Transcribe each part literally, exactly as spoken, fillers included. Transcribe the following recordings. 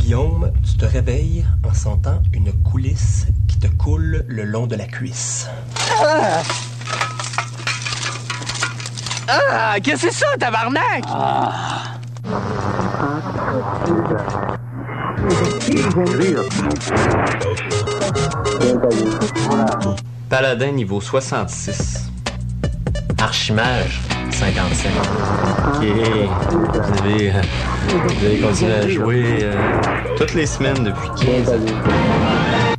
Guillaume, tu te réveilles en sentant une coulisse qui te coule le long de la cuisse. Ah! Ah! Qu'est-ce que c'est ça, tabarnak? Ah! Paladin niveau soixante-six. Archimage, cinquante-cinq. Ok. Vous avez, euh, vous avez continué à jouer euh, toutes les semaines depuis quinze ans.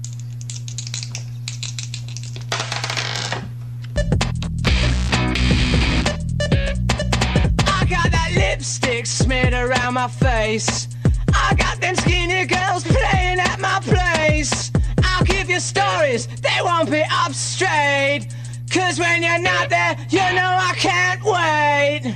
I got that lipstick smeared around my face. I got them skinny girls playing at my place. I'll give you stories, they won't be up straight. Cause when you're not there, you know I can't wait.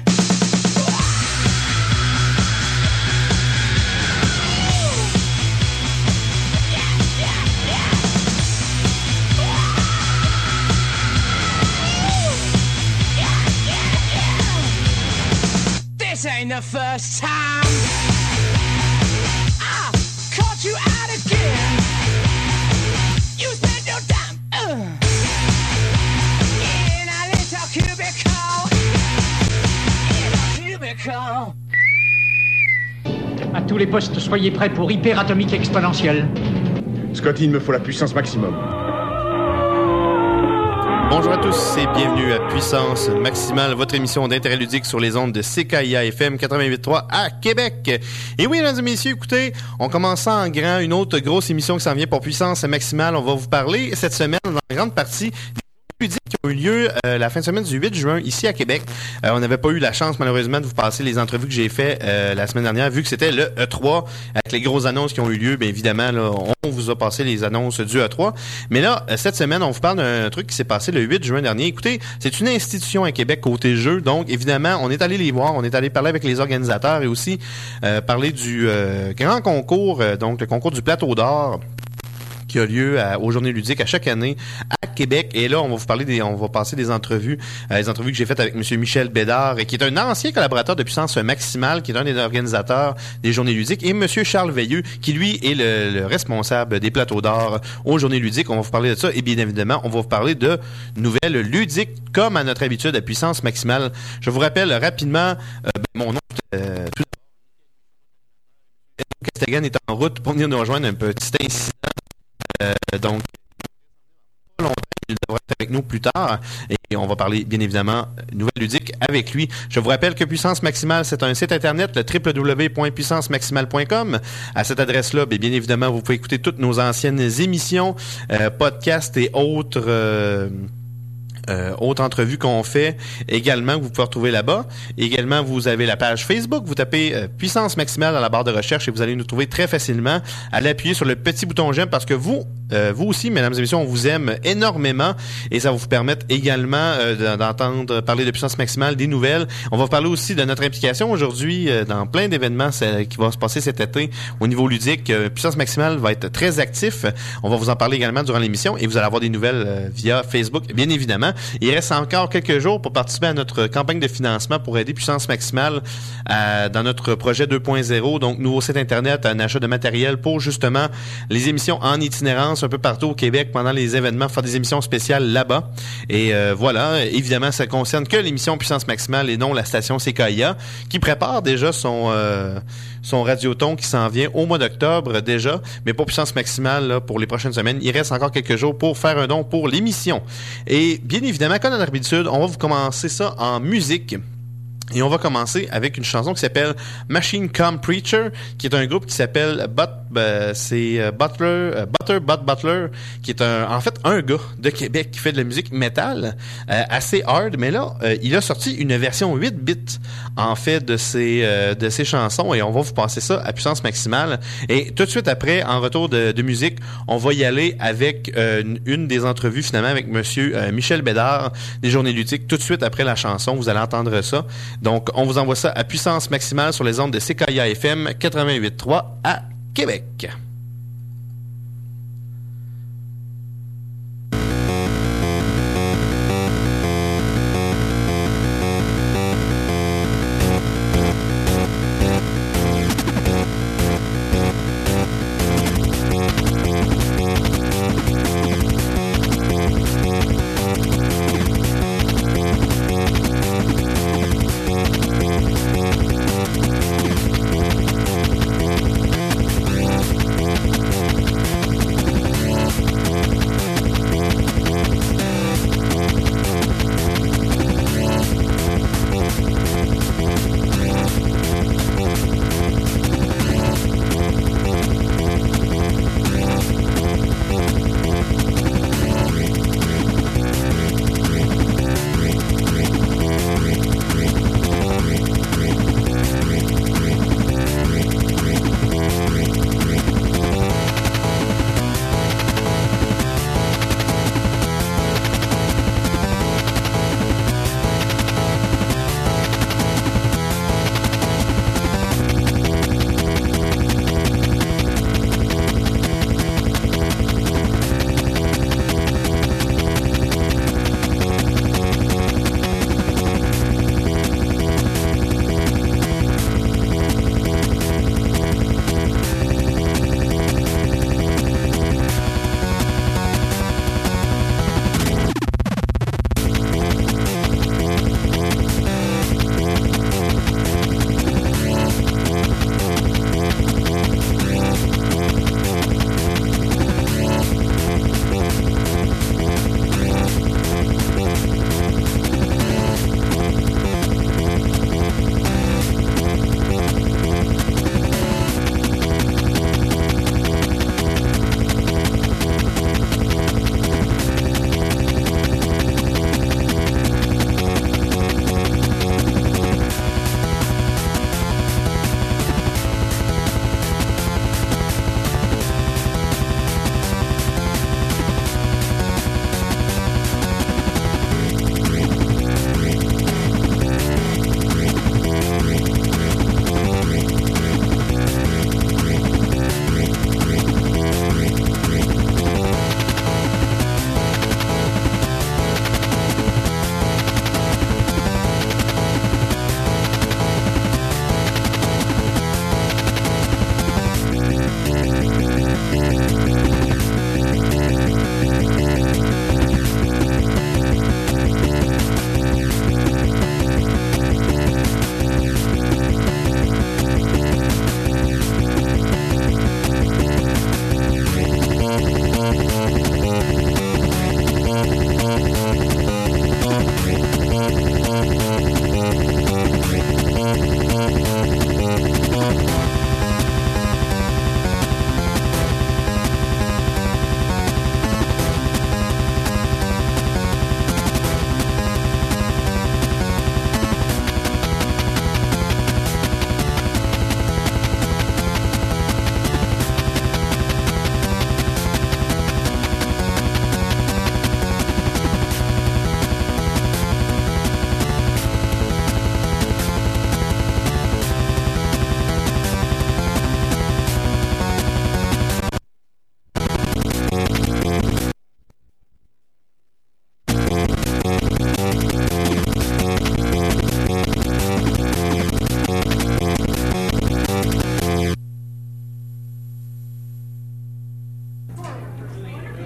This ain't the first time I caught you out again. You spent your time uh, in a little cubicle. In a cubicle. À tous les postes, soyez prêts pour hyperatomique exponentielle. Scotty, il me faut la puissance maximum. Bonjour à tous et bienvenue à Puissance Maximale, votre émission d'intérêt ludique sur les ondes de C K I A F M quatre-vingt-huit point trois à Québec. Et oui, mesdames et messieurs, écoutez, on commence en grand une autre grosse émission qui s'en vient pour Puissance Maximale. On va vous parler cette semaine, dans la grande partie, ludiques qui ont eu lieu euh, la fin de semaine du huit juin ici à Québec. Euh, on n'avait pas eu la chance malheureusement de vous passer les entrevues que j'ai fait euh, la semaine dernière vu que c'était le E trois avec les grosses annonces qui ont eu lieu. Bien évidemment, là, on vous a passé les annonces du E trois. Mais là, euh, cette semaine, on vous parle d'un truc qui s'est passé le huit juin dernier. Écoutez, c'est une institution à Québec côté jeu. Donc évidemment, on est allé les voir, on est allé parler avec les organisateurs et aussi euh, parler du euh, grand concours, euh, donc le concours du Plateau d'Or qui a lieu à, aux Journées ludiques à chaque année à Québec. Et là, on va vous parler des, on va passer des entrevues, euh, des entrevues que j'ai faites avec M. Michel Bédard, qui est un ancien collaborateur de Puissance Maximale, qui est un des organisateurs des Journées ludiques, et M. Charles Veilleux, qui lui est le, le responsable des Plateaux d'Or aux Journées ludiques. On va vous parler de ça. Et bien évidemment, on va vous parler de nouvelles ludiques, comme à notre habitude à Puissance Maximale. Je vous rappelle rapidement, euh, ben, mon nom, euh, tout Castagan est en route pour venir nous rejoindre un petit incident. Euh, donc, pas longtemps, il devrait être avec nous plus tard et on va parler bien évidemment nouvelles ludiques avec lui. Je vous rappelle que Puissance Maximale, c'est un site internet, le w w w point puissance maximale point com. À cette adresse-là, bien, bien évidemment, vous pouvez écouter toutes nos anciennes émissions, euh, podcasts et autres... Euh, Euh, autre entrevue qu'on fait également que vous pouvez retrouver là-bas. Également, vous avez la page Facebook. Vous tapez euh, Puissance Maximale dans la barre de recherche et vous allez nous trouver très facilement. Allez appuyer sur le petit bouton j'aime parce que vous, euh, vous aussi, mesdames et messieurs, on vous aime énormément et ça va vous permettre également euh, d'entendre parler de Puissance Maximale, des nouvelles. On va vous parler aussi de notre implication aujourd'hui euh, dans plein d'événements euh, qui vont se passer cet été au niveau ludique. Euh, Puissance Maximale va être très actif. On va vous en parler également durant l'émission et vous allez avoir des nouvelles euh, via Facebook, bien évidemment. Il reste encore quelques jours pour participer à notre campagne de financement pour aider Puissance Maximale à, dans notre projet deux point zéro, donc nouveau site Internet, un achat de matériel pour justement les émissions en itinérance un peu partout au Québec pendant les événements, faire des émissions spéciales là-bas. Et euh, voilà, évidemment, ça concerne que l'émission Puissance Maximale et non la station C K I A qui prépare déjà son... Euh, son radioton qui s'en vient au mois d'octobre déjà, mais pour Puissance Maximale, là, pour les prochaines semaines, il reste encore quelques jours pour faire un don pour l'émission. Et bien évidemment, comme à notre habitude, on va vous commencer ça en musique. Et on va commencer avec une chanson qui s'appelle Machine Come Preacher, qui est un groupe qui s'appelle But, euh, c'est euh, Butler, euh, Butter But Butler, qui est un, en fait un gars de Québec qui fait de la musique métal, euh, assez hard, mais là, euh, il a sorti une version huit bits en fait de ses euh, de ses chansons et on va vous passer ça à Puissance Maximale. Et tout de suite après, en retour de, de musique, on va y aller avec euh, une, une des entrevues finalement avec Monsieur euh, Michel Bédard des Journées ludiques. Tout de suite après la chanson, vous allez entendre ça. Donc, on vous envoie ça à Puissance Maximale sur les ondes de C K I A F M quatre-vingt-huit point trois à Québec.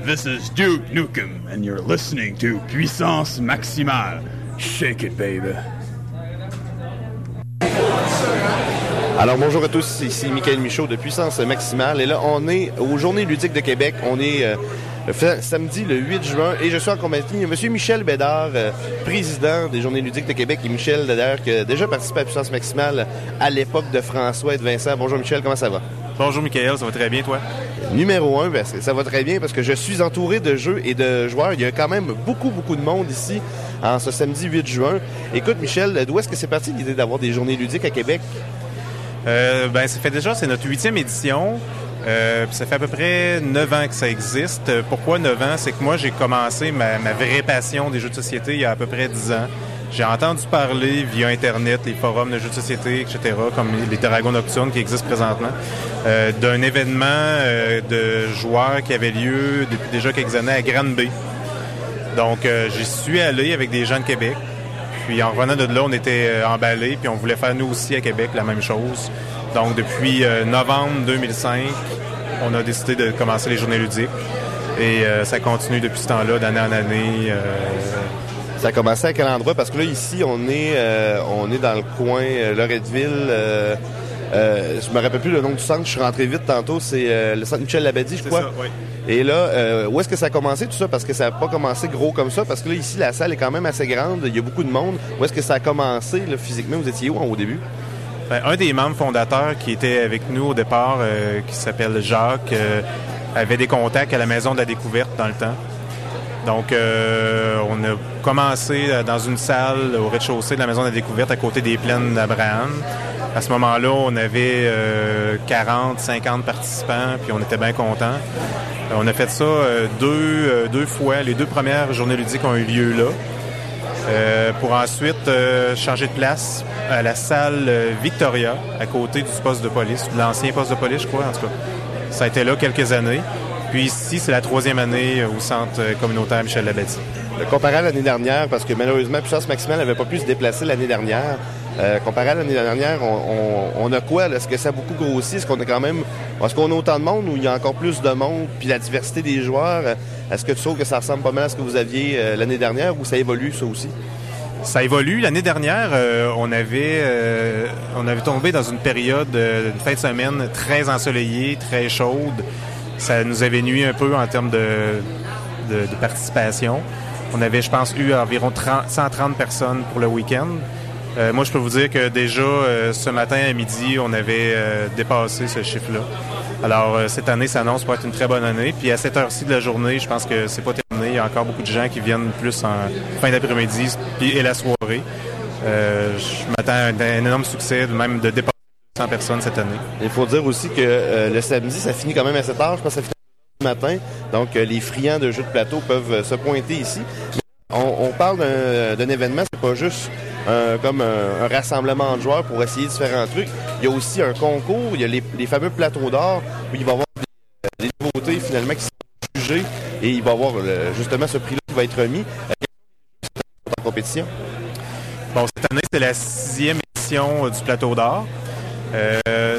this is Duke Nukem, and you're listening to Puissance Maximale. Shake it, baby. Alors bonjour à tous, ici Michael Michaud de Puissance Maximale. Et là, on est aux Journées ludiques de Québec. On est euh, le samedi le huit juin et je suis en compagnie de M. Michel Bédard, euh, président des Journées ludiques de Québec. Et Michel, d'ailleurs, qui a déjà participé à Puissance Maximale à l'époque de François et de Vincent. Bonjour Michel, comment ça va? Bonjour Michael, ça va très bien, toi? Numéro un, ben, ça va très bien parce que je suis entouré de jeux et de joueurs. Il y a quand même beaucoup, beaucoup de monde ici en ce samedi huit juin. Écoute Michel, d'où est-ce que c'est parti l'idée d'avoir des Journées ludiques à Québec? Euh, ben, ça fait déjà, c'est notre huitième édition. Euh, ça fait à peu près neuf ans que ça existe. Pourquoi neuf ans? C'est que moi, j'ai commencé ma, ma vraie passion des jeux de société il y a à peu près dix ans. J'ai entendu parler via Internet, les forums de jeux de société, et cetera, comme les Dragons Nocturnes qui existent présentement, euh, d'un événement euh, de joueurs qui avait lieu depuis déjà quelques années à Granby. Donc, euh, j'y suis allé avec des gens de Québec. Puis, en revenant de là, on était euh, emballés, puis on voulait faire nous aussi à Québec la même chose. Donc, depuis euh, novembre deux mille cinq, on a décidé de commencer les journées ludiques. Et euh, ça continue depuis ce temps-là, d'année en année. Euh, Ça a commencé à quel endroit? Parce que là, ici, on est euh, on est dans le coin euh, Loretteville. Euh, euh, je me rappelle plus le nom du centre. Je suis rentré vite tantôt. C'est euh, le centre Michel Labadie, je crois. C'est ça, oui. Et là, euh, où est-ce que ça a commencé tout ça? Parce que ça n'a pas commencé gros comme ça. Parce que là, ici, la salle est quand même assez grande. Il y a beaucoup de monde. Où est-ce que ça a commencé là, physiquement? Vous étiez où au début? Ben, un des membres fondateurs qui était avec nous au départ, euh, qui s'appelle Jacques, euh, avait des contacts à la Maison de la Découverte dans le temps. Donc, euh, on a commencé dans une salle au rez-de-chaussée de la Maison de la Découverte à côté des plaines d'Abraham. À ce moment-là, on avait euh, quarante, cinquante participants, puis on était bien contents. On a fait ça euh, deux, euh, deux fois. Les deux premières journées ludiques ont eu lieu là. Euh, pour ensuite euh, changer de place à la salle Victoria, à côté du poste de police, de l'ancien poste de police, je crois, en tout cas. Ça a été là quelques années. Puis ici, c'est la troisième année au centre communautaire Michel Labadie. Comparé à l'année dernière, parce que malheureusement, Puissance Maximale n'avait pas pu se déplacer l'année dernière. Euh, comparé à l'année dernière, on, on, on a quoi? Là? Est-ce que ça a beaucoup grossi? Est-ce qu'on a quand même... Est-ce qu'on a autant de monde ou il y a encore plus de monde? Puis la diversité des joueurs, est-ce que tu trouves que ça ressemble pas mal à ce que vous aviez euh, l'année dernière ou ça évolue, ça aussi? Ça évolue. L'année dernière, euh, on avait euh, on avait tombé dans une période euh, de fin de semaine très ensoleillée, très chaude. Ça nous avait nuit un peu en termes de, de, de participation. On avait, je pense, eu environ trente, cent trente personnes pour le week-end. Euh, moi, je peux vous dire que déjà, euh, ce matin à midi, on avait euh, dépassé ce chiffre-là. Alors, euh, cette année s'annonce pour être une très bonne année. Puis à cette heure-ci de la journée, je pense que c'est pas terminé. Il y a encore beaucoup de gens qui viennent plus en fin d'après-midi puis, et la soirée. Euh, je m'attends à un, un énorme succès, même de dépasser cent personnes cette année. Il faut dire aussi que euh, le samedi, ça finit quand même assez tard. Je pense que ça finit le matin. Donc, euh, les friands de jeux de plateau peuvent euh, se pointer ici. On, on parle d'un, d'un événement, c'est pas juste un, comme un, un rassemblement de joueurs pour essayer différents trucs. Il y a aussi un concours, il y a les, les fameux plateaux d'or où il va y avoir des, des nouveautés finalement qui sont jugées et il va y avoir le, justement ce prix-là qui va être remis en compétition. Bon, cette année, c'est la sixième édition du plateau d'or. Euh,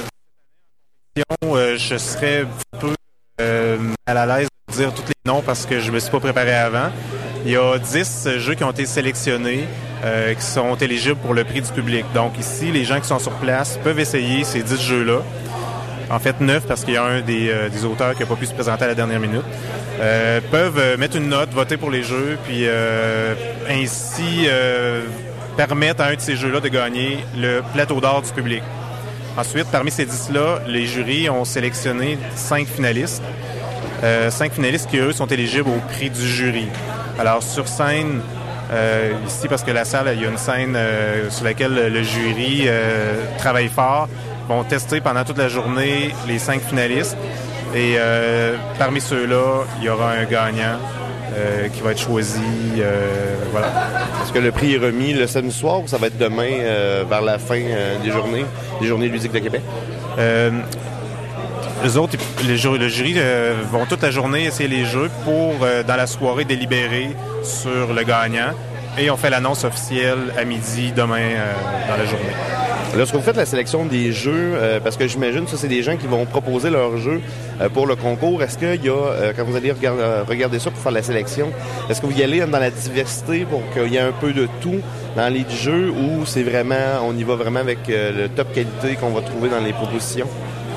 euh, je serais un peu euh, mal à l'aise de dire tous les noms parce que je me suis pas préparé avant. Il y a dix jeux qui ont été sélectionnés euh, qui sont éligibles pour le prix du public. Donc ici, les gens qui sont sur place peuvent essayer ces dix jeux-là. En fait, neuf parce qu'il y a un des, euh, des auteurs qui n'a pas pu se présenter à la dernière minute. Euh, peuvent euh, mettre une note, voter pour les jeux, puis euh, ainsi euh, permettre à un de ces jeux-là de gagner le plateau d'or du public. Ensuite, parmi ces dix-là, les jurys ont sélectionné cinq finalistes. Euh, cinq finalistes qui, eux, sont éligibles au prix du jury. Alors, sur scène, euh, ici, parce que la salle, il y a une scène euh, sur laquelle le jury euh, travaille fort, vont tester pendant toute la journée les cinq finalistes. Et euh, parmi ceux-là, il y aura un gagnant euh, qui va être choisi. Euh, voilà. Est-ce que le prix est remis le samedi soir ou ça va être demain euh, vers la fin euh, des journées, des journées ludiques de Québec? Euh, eux autres, les ju- le jury euh, vont toute la journée essayer les jeux pour, euh, dans la soirée, délibérer sur le gagnant. Et on fait l'annonce officielle à midi demain euh, dans la journée. Lorsque vous faites la sélection des jeux, euh, parce que j'imagine que ça, c'est des gens qui vont proposer leurs jeux euh, pour le concours, est-ce qu'il y a, euh, quand vous allez regarder, euh, regarder ça pour faire la sélection, est-ce que vous y allez dans la diversité pour qu'il y ait un peu de tout dans les jeux ou c'est vraiment, on y va vraiment avec euh, le top qualité qu'on va trouver dans les propositions?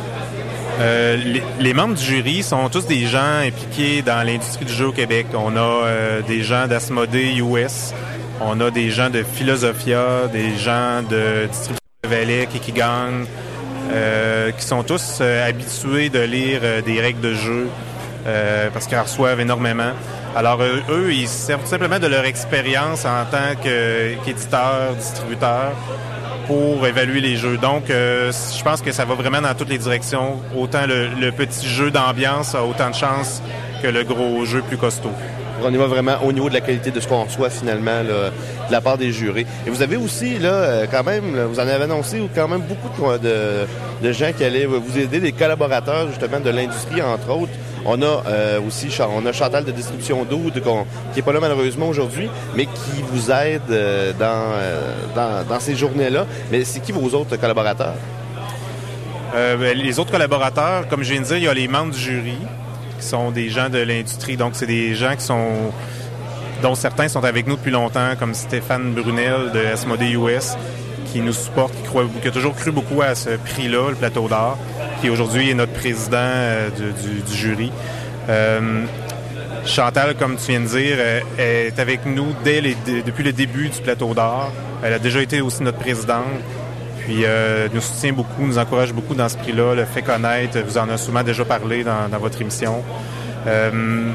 Euh, les, les membres du jury sont tous des gens impliqués dans l'industrie du jeu au Québec. On a euh, des gens d'Asmodée U S, on a des gens de Philosophia, des gens de distribution de Valais, Kikigang, euh, qui sont tous euh, habitués de lire euh, des règles de jeu euh, parce qu'ils en reçoivent énormément. Alors euh, eux, ils servent tout simplement de leur expérience en tant que, qu'éditeurs, distributeurs pour évaluer les jeux. Donc, euh, je pense que ça va vraiment dans toutes les directions. Autant le, le petit jeu d'ambiance a autant de chances que le gros jeu plus costaud. On y va vraiment au niveau de la qualité de ce qu'on reçoit finalement là, de la part des jurés. Et vous avez aussi, là, quand même, là, vous en avez annoncé quand même beaucoup de, de gens qui allaient vous aider, des collaborateurs justement de l'industrie, entre autres. On a euh, aussi on a Chantal de Distribution d'Oud qui n'est pas là malheureusement aujourd'hui, mais qui vous aide euh, dans, euh, dans, dans ces journées-là. Mais c'est qui vos autres collaborateurs? Euh, ben, les autres collaborateurs, comme je viens de dire, il y a les membres du jury qui sont des gens de l'industrie. Donc, c'est des gens qui sont dont certains sont avec nous depuis longtemps, comme Stéphane Brunel de Asmodée U S, qui nous supporte, qui, croit, qui a toujours cru beaucoup à ce prix-là, le Plateau d'Or, qui aujourd'hui est notre président euh, du, du, du jury. Euh, Chantal, comme tu viens de dire, est avec nous dès les, depuis le début du Plateau d'Or. Elle a déjà été aussi notre présidente. Puis euh, nous soutient beaucoup, nous encourage beaucoup dans ce prix-là, le fait connaître, vous en a souvent déjà parlé dans, dans votre émission. Euh,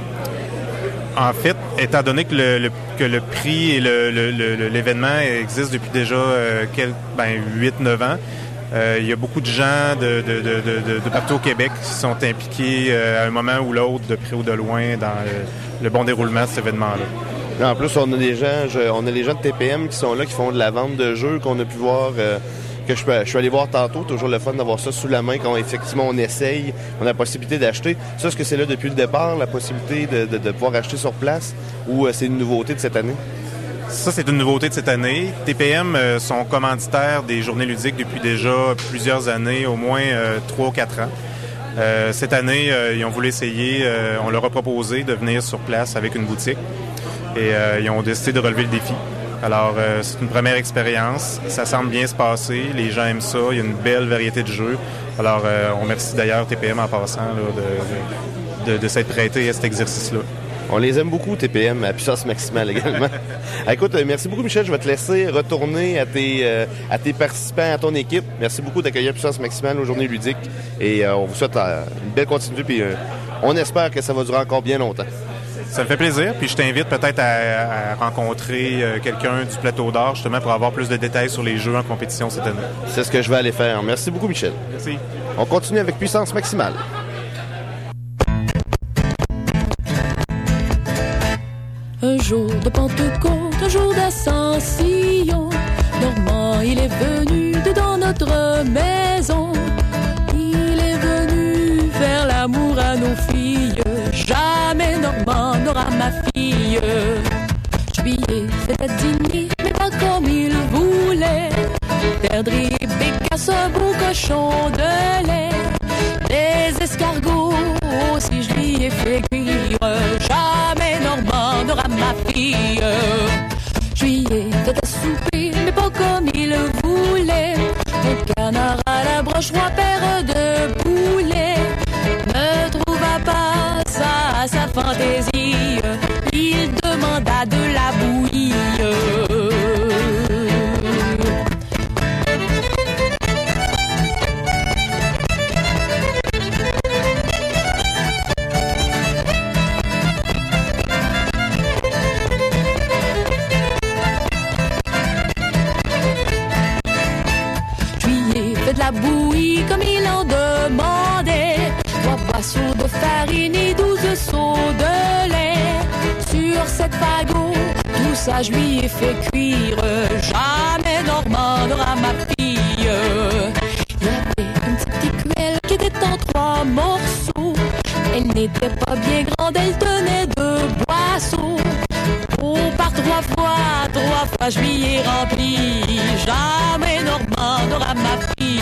en fait, étant donné que le, le, que le prix et le, le, le, l'événement existent depuis déjà euh, quel, ben, huit neuf ans, euh, il y a beaucoup de gens de, de, de, de, de partout au Québec qui sont impliqués euh, à un moment ou l'autre, de près ou de loin, dans le, le bon déroulement de cet événement-là. En plus, on a des gens, je, on a des gens de T P M qui sont là, qui font de la vente de jeux qu'on a pu voir... Euh, que je, peux, je suis allé voir tantôt, toujours le fun d'avoir ça sous la main quand effectivement on essaye, on a la possibilité d'acheter. Ça, est-ce que c'est là depuis le départ, la possibilité de, de, de pouvoir acheter sur place ou euh, c'est une nouveauté de cette année? Ça, c'est une nouveauté de cette année. T P M euh, sont commanditaires des journées ludiques depuis déjà plusieurs années, au moins euh, trois ou quatre ans. Euh, cette année, euh, ils ont voulu essayer, euh, on leur a proposé de venir sur place avec une boutique et euh, ils ont décidé de relever le défi. Alors, euh, c'est une première expérience. Ça semble bien se passer. Les gens aiment ça. Il y a une belle variété de jeux. Alors, euh, on remercie d'ailleurs T P M en passant là, de, de, de s'être prêté à cet exercice-là. On les aime beaucoup, T P M, à puissance maximale également. Écoute, euh, merci beaucoup, Michel. Je vais te laisser retourner à tes, euh, à tes participants, à ton équipe. Merci beaucoup d'accueillir puissance maximale aux journées ludiques. Et euh, on vous souhaite euh, une belle continuité. Puis euh, on espère que ça va durer encore bien longtemps. Ça me fait plaisir, puis je t'invite peut-être à, à rencontrer euh, quelqu'un du Plateau d'Or, justement, pour avoir plus de détails sur les jeux en compétition cette année. C'est ce que je vais aller faire. Merci beaucoup, Michel. Merci. On continue avec puissance maximale. Un jour de Pentecôte, un jour d'Ascension, Normand, il est venu dans notre maison. Il est venu faire l'amour à nos filles. Jamais Normand n'aura ma fille. Je lui ai fait à dîner, mais pas comme il voulait. Perdre Bécasse, un beau cochon de lait. Des escargots aussi je lui ai fait cuire. Jamais Normand n'aura ma fille. Je lui ai fait à souper, mais pas comme il voulait. Un canard à la broche, trois paires de poulets. Ne trouva pas ça à sa fantaisie. Il demanda de la bouillie. De la bouillie comme il en demandait. Trois boissons de farine et douze seaux de lait. Sur cette fagot, tout ça je lui ai fait cuire. Jamais Normand n'aura ma fille. Il y avait une petite écuelle qui était en trois morceaux. Elle n'était pas bien grande, elle tenait deux boisseaux. Oh, par trois fois, trois fois je lui ai rempli. Jamais Normand demandera ma fille.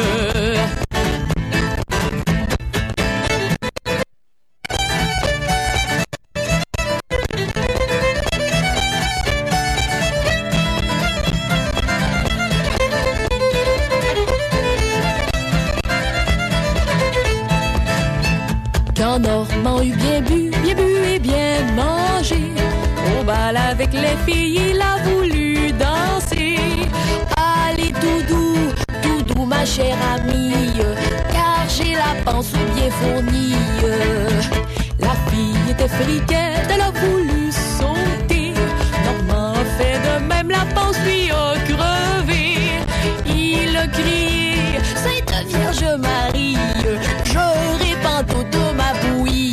Quand Normand eut bien bu, bien bu et bien mangé, au bal avec les filles, il a voulu danser. Allez Doudou, Doudou ma chère amie, car j'ai la panse bien fournie. La fille était friquette, elle a voulu sauter. Normand a fait de même, la panse lui a crevé. Il a crié, Sainte Vierge Marie, je répands toute ma bouillie.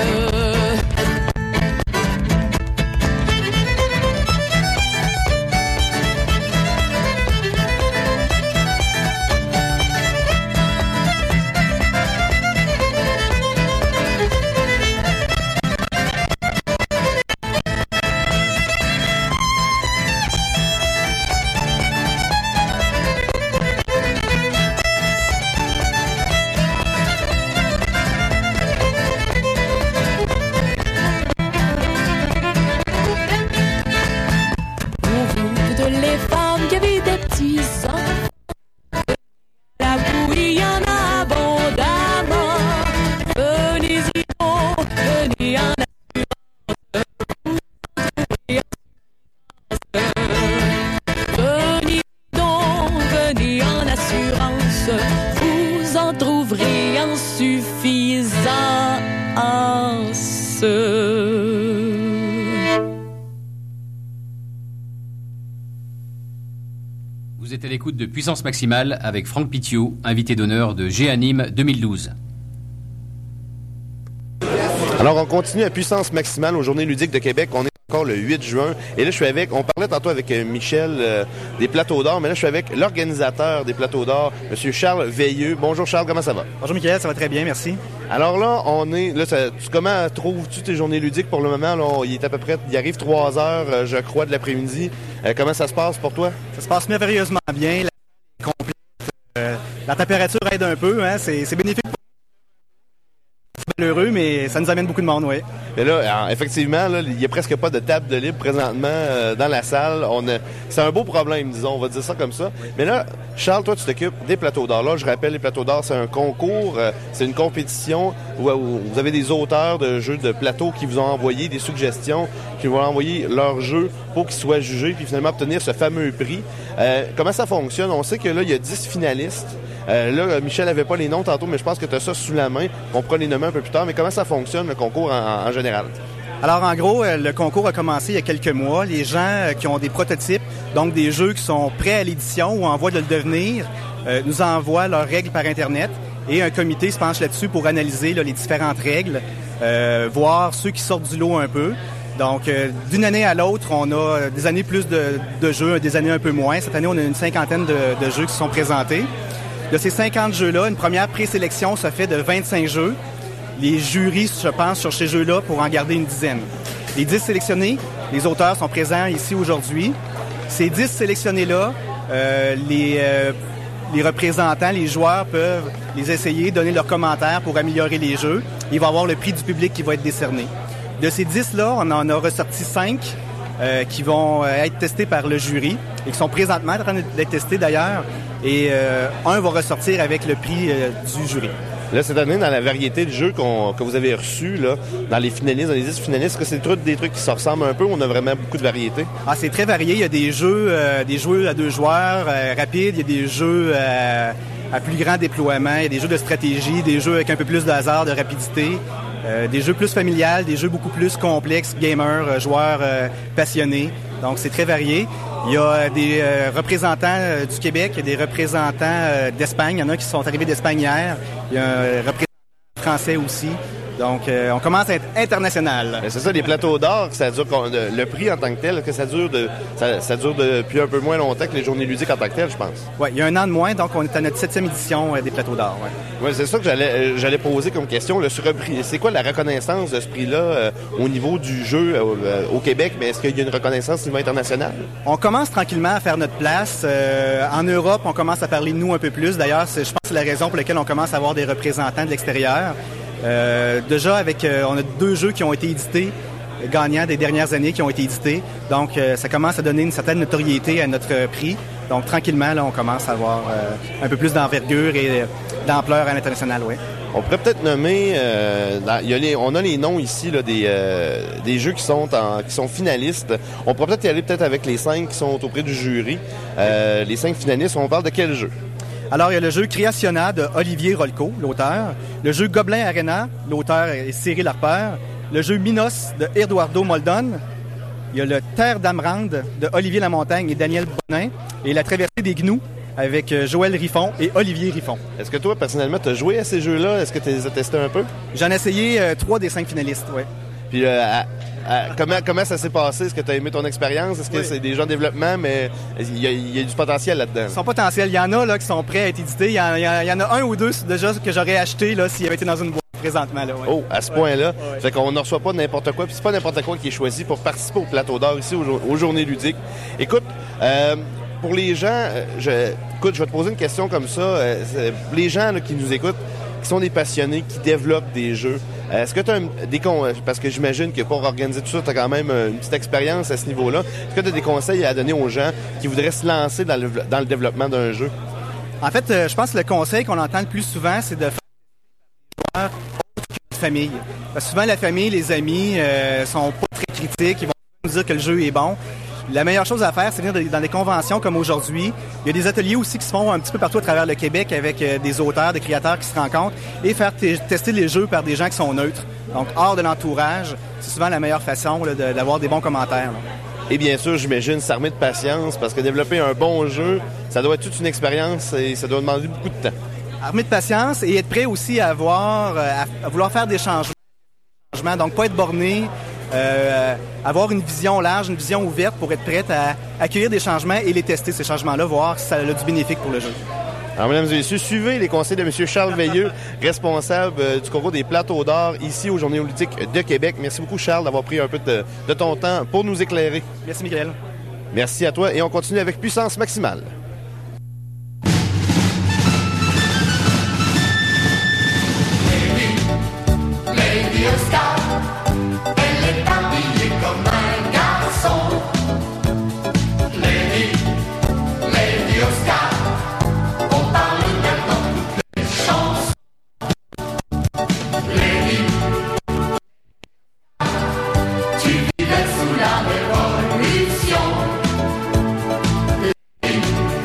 Vous êtes à l'écoute de Puissance Maximale avec Franck Pithiot, invité d'honneur de G-Anime deux mille douze. Alors, on continue à Puissance Maximale aux Journées ludiques de Québec. On est encore le huit juin. Et là, je suis avec, on parlait tantôt avec Michel euh, des Plateaux d'Or, mais là, je suis avec l'organisateur des Plateaux d'Or, M. Charles Veilleux. Bonjour Charles, comment ça va? Bonjour Michael, ça va très bien, merci. Alors là, on est, là, ça, tu, comment trouves-tu tes journées ludiques pour le moment? Là, on, il est à peu près, il arrive trois heures, euh, je crois, de l'après-midi. Euh, comment ça se passe pour toi? Ça se passe merveilleusement bien. La, complète, euh, la température aide un peu, hein, c'est, c'est bénéfique pour c'est malheureux, mais ça nous amène beaucoup de monde, oui. Mais là, alors, effectivement, là, il n'y a presque pas de table de libre présentement euh, dans la salle. On a, c'est un beau problème, disons, on va dire ça comme ça. Mais là, Charles, toi, tu t'occupes des Plateaux d'Or. Là, je rappelle, les Plateaux d'Or, c'est un concours, euh, c'est une compétition où, où vous avez des auteurs de jeux de plateau qui vous ont envoyé des suggestions, qui vont envoyer leurs jeux pour qu'ils soient jugés, puis finalement obtenir ce fameux prix. Euh, comment ça fonctionne? On sait que là, il y a dix finalistes. Euh, là, Michel n'avait pas les noms tantôt, mais je pense que tu as ça sous la main. On pourra les nommer un peu plus tard. Mais comment ça fonctionne, le concours en, en général? Alors, en gros, le concours a commencé il y a quelques mois. Les gens qui ont des prototypes, donc des jeux qui sont prêts à l'édition ou en voie de le devenir, euh, nous envoient leurs règles par Internet. Et un comité se penche là-dessus pour analyser là, les différentes règles, euh, voir ceux qui sortent du lot un peu. Donc, euh, d'une année à l'autre, on a des années plus de, de jeux, des années un peu moins. Cette année, on a une cinquantaine de, de jeux qui sont présentés. De ces cinquante jeux-là, une première présélection se fait de vingt-cinq jeux. Les jurys se pensent sur ces jeux-là pour en garder une dizaine. Les dix sélectionnés, les auteurs sont présents ici aujourd'hui. Ces dix sélectionnés-là, euh, les, euh, les représentants, les joueurs peuvent les essayer, donner leurs commentaires pour améliorer les jeux. Il va y avoir le prix du public qui va être décerné. De ces dix-là, on en a ressorti cinq euh, qui vont être testés par le jury et qui sont présentement en train d'être testés d'ailleurs. Et euh, un va ressortir avec le prix euh, du jury. Là, cette année, dans la variété de jeux qu'on, que vous avez reçus, là, dans les finalistes, dans les dix finalistes, est-ce que c'est des trucs, des trucs qui se ressemblent un peu ou on a vraiment beaucoup de variété? Ah, c'est très varié. Il y a des jeux, euh, des jeux à deux joueurs euh, rapides, il y a des jeux euh, à plus grand déploiement, il y a des jeux de stratégie, des jeux avec un peu plus de hasard, de rapidité, euh, des jeux plus familiales, des jeux beaucoup plus complexes, gamers, euh, joueurs euh, passionnés. Donc, c'est très varié. Il y a des euh, représentants euh, du Québec, il y a des représentants euh, d'Espagne. Il y en a qui sont arrivés d'Espagne hier. Il y a un représentant français aussi. Donc, euh, on commence à être international. Mais c'est ça, les plateaux d'or, ça dure le prix en tant que tel, est-ce que ça dure de ça, ça dure depuis un peu moins longtemps que les journées ludiques en tant que tel, je pense. Oui, il y a un an de moins, donc on est à notre septième édition euh, des plateaux d'or. Oui, ouais, c'est ça que j'allais euh, j'allais poser comme question. Le surprix, c'est quoi la reconnaissance de ce prix-là euh, au niveau du jeu euh, au Québec, mais est-ce qu'il y a une reconnaissance au niveau international? On commence tranquillement à faire notre place. Euh, en Europe, on commence à parler de nous un peu plus. D'ailleurs, c'est, je pense que c'est la raison pour laquelle on commence à avoir des représentants de l'extérieur. Euh, déjà, avec, euh, on a deux jeux qui ont été édités, gagnants des dernières années qui ont été édités. Donc, euh, ça commence à donner une certaine notoriété à notre prix. Donc, tranquillement, là, on commence à avoir euh, un peu plus d'envergure et euh, d'ampleur à l'international, oui. On pourrait peut-être nommer, euh, dans, il y a les, on a les noms ici là, des, euh, des jeux qui sont en, qui sont finalistes. On pourrait peut-être y aller peut-être avec les cinq qui sont auprès du jury. Euh, les cinq finalistes, on parle de quel jeu? Alors, il y a le jeu Creationa de Olivier Rolco, l'auteur. Le jeu Gobelin Arena, l'auteur est Cyril Harper. Le jeu Minos de Eduardo Moldon. Il y a le Terre d'Amarande de Olivier Lamontagne et Daniel Bonin. Et la Traversée des Gnous avec Joël Riffon et Olivier Riffon. Est-ce que toi, personnellement, tu as joué à ces jeux-là? Est-ce que tu les as testés un peu? J'en ai essayé euh, trois des cinq finalistes, oui. Puis, euh, à, à, comment, comment ça s'est passé? Est-ce que tu as aimé ton expérience? Est-ce que oui. c'est des gens en développement, mais il y, a, il y a du potentiel là-dedans? Son potentiel, il y en a là, qui sont prêts à être édités. Il y en, il y en a un ou deux déjà que j'aurais acheté là, s'il avait été dans une boîte présentement. Là, ouais. Oh, à ce ouais. point-là. Ouais. Fait qu'on ne reçoit pas n'importe quoi. Puis c'est pas n'importe quoi qui est choisi pour participer au Plateau d'or ici, aux, aux Journées ludiques. Écoute, euh, pour les gens, je, écoute, je vais te poser une question comme ça. Euh, les gens là, qui nous écoutent, qui sont des passionnés, qui développent des jeux, euh, est-ce que tu as des conseils, parce que j'imagine que pour organiser tout ça, tu as quand même une petite expérience à ce niveau-là. Est-ce que tu as des conseils à donner aux gens qui voudraient se lancer dans le, dans le développement d'un jeu? En fait, euh, je pense que le conseil qu'on entend le plus souvent, c'est de faire des joueurs autres qu'une famille. Parce que souvent, la famille, les amis euh, sont pas très critiques. Ils vont nous dire que le jeu est bon. La meilleure chose à faire, c'est venir dans des conventions comme aujourd'hui. Il y a des ateliers aussi qui se font un petit peu partout à travers le Québec avec euh, des auteurs, des créateurs qui se rencontrent et faire t- tester les jeux par des gens qui sont neutres. Donc, hors de l'entourage, c'est souvent la meilleure façon là, de, d'avoir des bons commentaires. Là. Et bien sûr, j'imagine, s'armer de patience parce que développer un bon jeu, ça doit être toute une expérience et ça doit demander beaucoup de temps. Armer de patience et être prêt aussi à, avoir, à, à vouloir faire des changements. Donc, pas être borné. Euh, avoir une vision large, une vision ouverte pour être prête à accueillir des changements et les tester, ces changements-là, voir si ça a du bénéfique pour le jeu. Alors, mesdames et messieurs, suivez les conseils de M. Charles Veilleux, responsable euh, du concours des Plateaux d'or ici aux Journées ludiques de Québec. Merci beaucoup, Charles, d'avoir pris un peu de, de ton temps pour nous éclairer. Merci, Michael. Merci à toi et on continue avec Puissance Maximale. Lady, Lady of Sky. Elle est habillée comme un garçon. Lady, Lady of Sky. On parle maintenant toutes les chansons. Lady, tu vivais sous la révolution. Lady,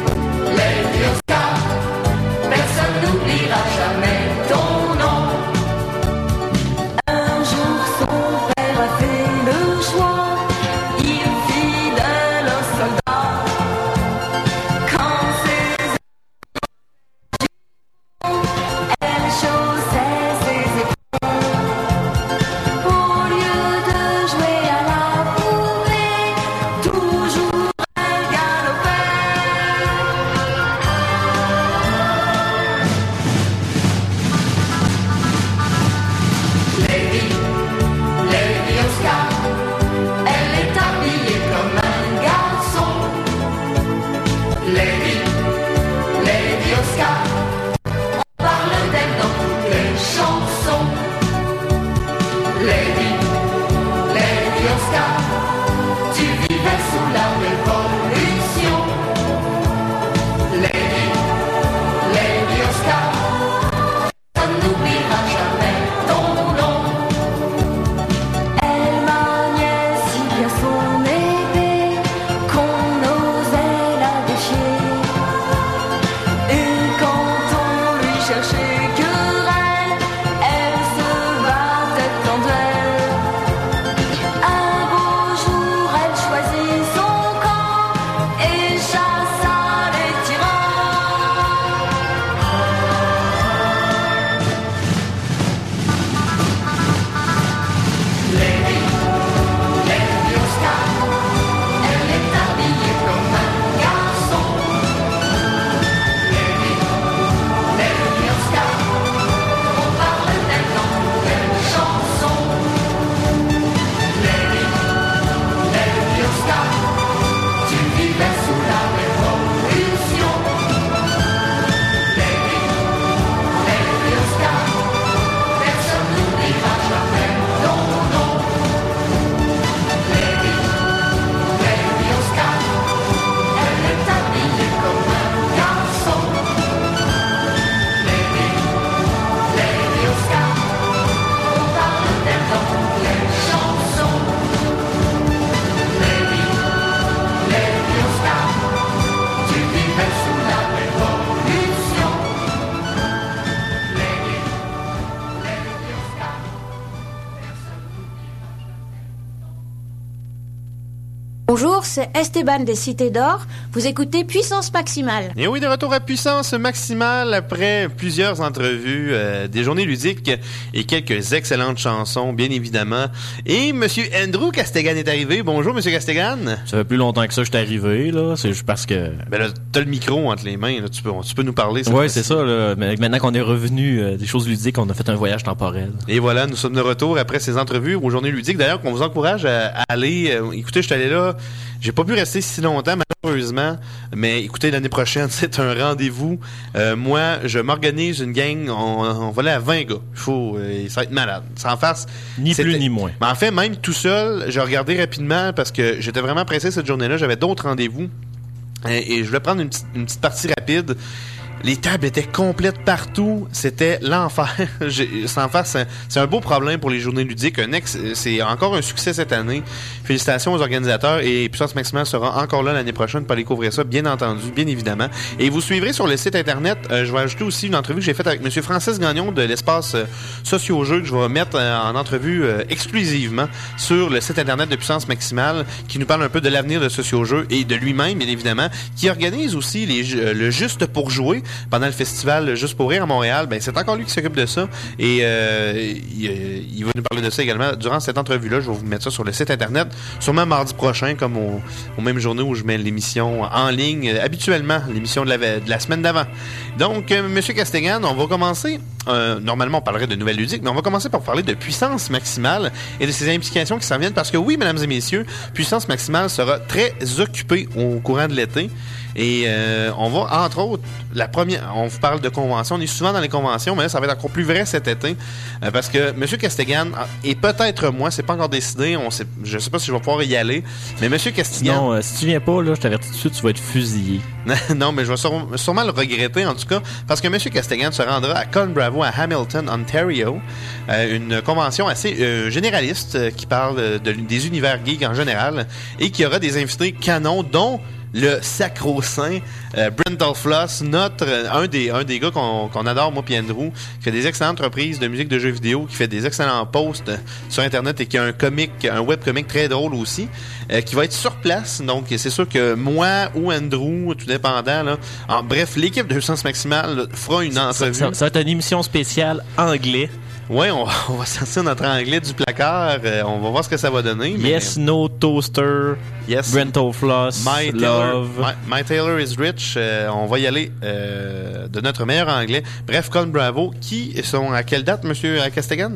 c'est Esteban des Cités d'Or. Vous écoutez Puissance Maximale. Et oui, de retour à Puissance Maximale après plusieurs entrevues, euh, des journées ludiques et quelques excellentes chansons, bien évidemment. Et Monsieur Andrew Castegan est arrivé. Bonjour, Monsieur Castegan. Ça fait plus longtemps que ça que je suis arrivé, là. C'est juste parce que... Ben là, t'as le micro entre les mains, là. Tu peux, tu peux nous parler. Oui, c'est ça, là. Mais maintenant qu'on est revenu euh, des choses ludiques, on a fait un voyage temporel. Et voilà, nous sommes de retour après ces entrevues aux journées ludiques. D'ailleurs, qu'on vous encourage à, à aller... Euh, écoutez, je suis allé là... J'ai pas pu rester si longtemps, malheureusement, mais écoutez, l'année prochaine, c'est un rendez-vous. Euh, moi, je m'organise une gang, on, on va aller à vingt gars. Il faut, euh, ça va être malade. Sans farce. Ni plus ni moins. Mais en fait, même tout seul, j'ai regardé rapidement parce que j'étais vraiment pressé cette journée-là. J'avais d'autres rendez-vous et, et je voulais prendre une petite, une petite partie rapide. Les tables étaient complètes partout. C'était l'enfer. J'ai, sans faire, c'est un, c'est un beau problème pour les journées ludiques. Un ex, c'est encore un succès cette année. Félicitations aux organisateurs et Puissance Maximale sera encore là l'année prochaine pour aller couvrir ça, bien entendu, bien évidemment. Et vous suivrez sur le site internet. Euh, je vais ajouter aussi une entrevue que j'ai faite avec Monsieur Francis Gagnon de l'espace euh, Socio-Jeux que je vais mettre euh, en entrevue euh, exclusivement sur le site internet de Puissance Maximale qui nous parle un peu de l'avenir de Socio-Jeux et de lui-même, bien évidemment, qui organise aussi les, euh, le Juste pour jouer pendant le festival Juste pour rire à Montréal. Ben, c'est encore lui qui s'occupe de ça et euh, il, il va nous parler de ça également durant cette entrevue-là. Je vais vous mettre ça sur le site internet, sûrement mardi prochain, comme au, au même journée où je mets l'émission en ligne, euh, habituellement, l'émission de la, de la semaine d'avant. Donc, euh, Monsieur Castegan, on va commencer, euh, normalement on parlerait de nouvelles ludiques, mais on va commencer par parler de Puissance Maximale et de ses implications qui s'en viennent, parce que oui, mesdames et messieurs, Puissance Maximale sera très occupée au courant de l'été. Et euh, on va, entre autres, la première, on vous parle de conventions, on est souvent dans les conventions, mais là, ça va être encore plus vrai cet été, euh, parce que M. Castegan, et peut-être moi, c'est pas encore décidé, on sait, je sais pas si je vais pouvoir y aller, mais M. Castegan... Non, euh, si tu viens pas, là, je t'avertis tout de suite, tu vas être fusillé. Non, mais je vais sûrement, sûrement le regretter, en tout cas, parce que M. Castegan se rendra à Con Bravo, à Hamilton, Ontario, euh, une convention assez euh, généraliste euh, qui parle de, de, des univers geeks en général, et qui aura des invités canons, dont le sacro-saint euh, Brental Floss, notre euh, un des un des gars qu'on, qu'on adore, moi puis Andrew, qui fait des excellentes reprises de musique de jeux vidéo, qui fait des excellents posts euh, sur internet et qui a un comic, un webcomic très drôle aussi, euh, qui va être sur place. Donc c'est sûr que moi ou Andrew, tout dépendant là, en bref, l'équipe de Puissance Maximale là, fera une entrevue. Ça, ça, ça va être une émission spéciale anglais. Oui, on, on va sortir notre anglais du placard. Euh, on va voir ce que ça va donner. Yes, mais... no toaster. Yes. Brental Floss. My love. Taylor, my, my Taylor is rich. Euh, on va y aller euh, de notre meilleur anglais. Bref, Con Bravo, qui sont à quelle date, Monsieur Castegan?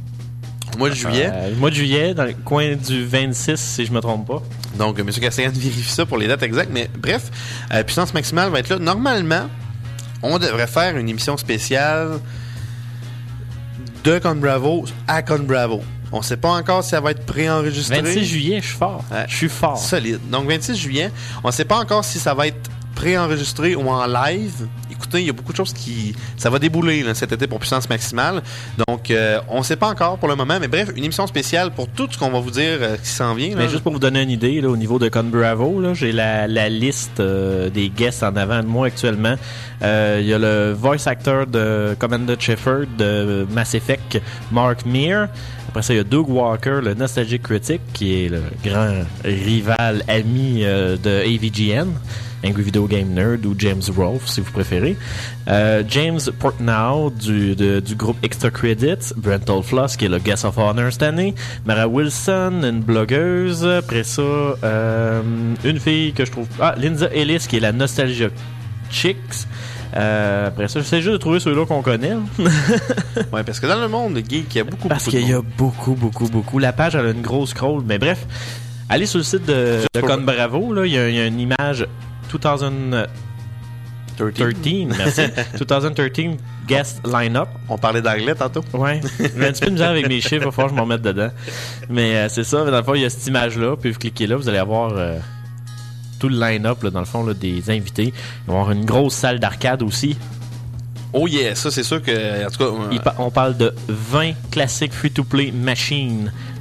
Au mois de juillet. Euh, le mois de juillet, dans le coin du vingt-six, si je me trompe pas. Donc, M. Castegan vérifie ça pour les dates exactes. Mais bref, euh, Puissance Maximale va être là. Normalement, on devrait faire une émission spéciale de Con Bravo à Con Bravo. On ne sait pas encore si ça va être préenregistré. vingt-six juillet, je suis fort. Ouais. Je suis fort. Solide. Donc, vingt-six juillet, on ne sait pas encore si ça va être préenregistré ou en live. Écoutez, il y a beaucoup de choses qui... Ça va débouler là, cet été pour Puissance Maximale. Donc, euh, on ne sait pas encore pour le moment. Mais bref, une émission spéciale pour tout ce qu'on va vous dire euh, qui s'en vient. Là. Mais juste pour vous donner une idée, là, au niveau de Con Bravo, là, j'ai la, la liste euh, des guests en avant de moi actuellement. Il euh, y a le voice actor de Commander Shepard de Mass Effect, Mark Meer. Après ça, il y a Doug Walker, le Nostalgic Critic, qui est le grand rival ami euh, de A V G N, Angry Video Game Nerd, ou James Rolfe, si vous préférez. Euh, James Portnow, du, de, du groupe Extra Credits. Brental Floss, qui est le Guest of Honor cette année. Mara Wilson, une blogueuse. Après ça, euh, une fille que je trouve... Ah, Linda Ellis, qui est la Nostalgia Chicks. Euh, après ça, j'essaie juste de trouver ceux-là qu'on connaît. Ouais, parce que dans le monde geek, il y a beaucoup, parce beaucoup qu'il y a beaucoup, beaucoup, beaucoup. La page, elle a une grosse scroll. Mais bref, allez sur le site de, de Con Bravo. Là, il y a, il y a une image vingt treize, merci. vingt treize guest line-up. On parlait d'anglais tantôt. Ouais. J'ai un petit peu de misère avec mes chiffres, il va falloir que je m'en mette dedans. Mais euh, c'est ça, dans le fond, il y a cette image-là, puis vous cliquez là, vous allez avoir euh, tout le line-up, là, dans le fond, là, des invités. Il va y avoir une grosse salle d'arcade aussi. Oh yeah, ça c'est sûr que, en tout cas... Euh... Pa- on parle de vingt classiques free-to-play machines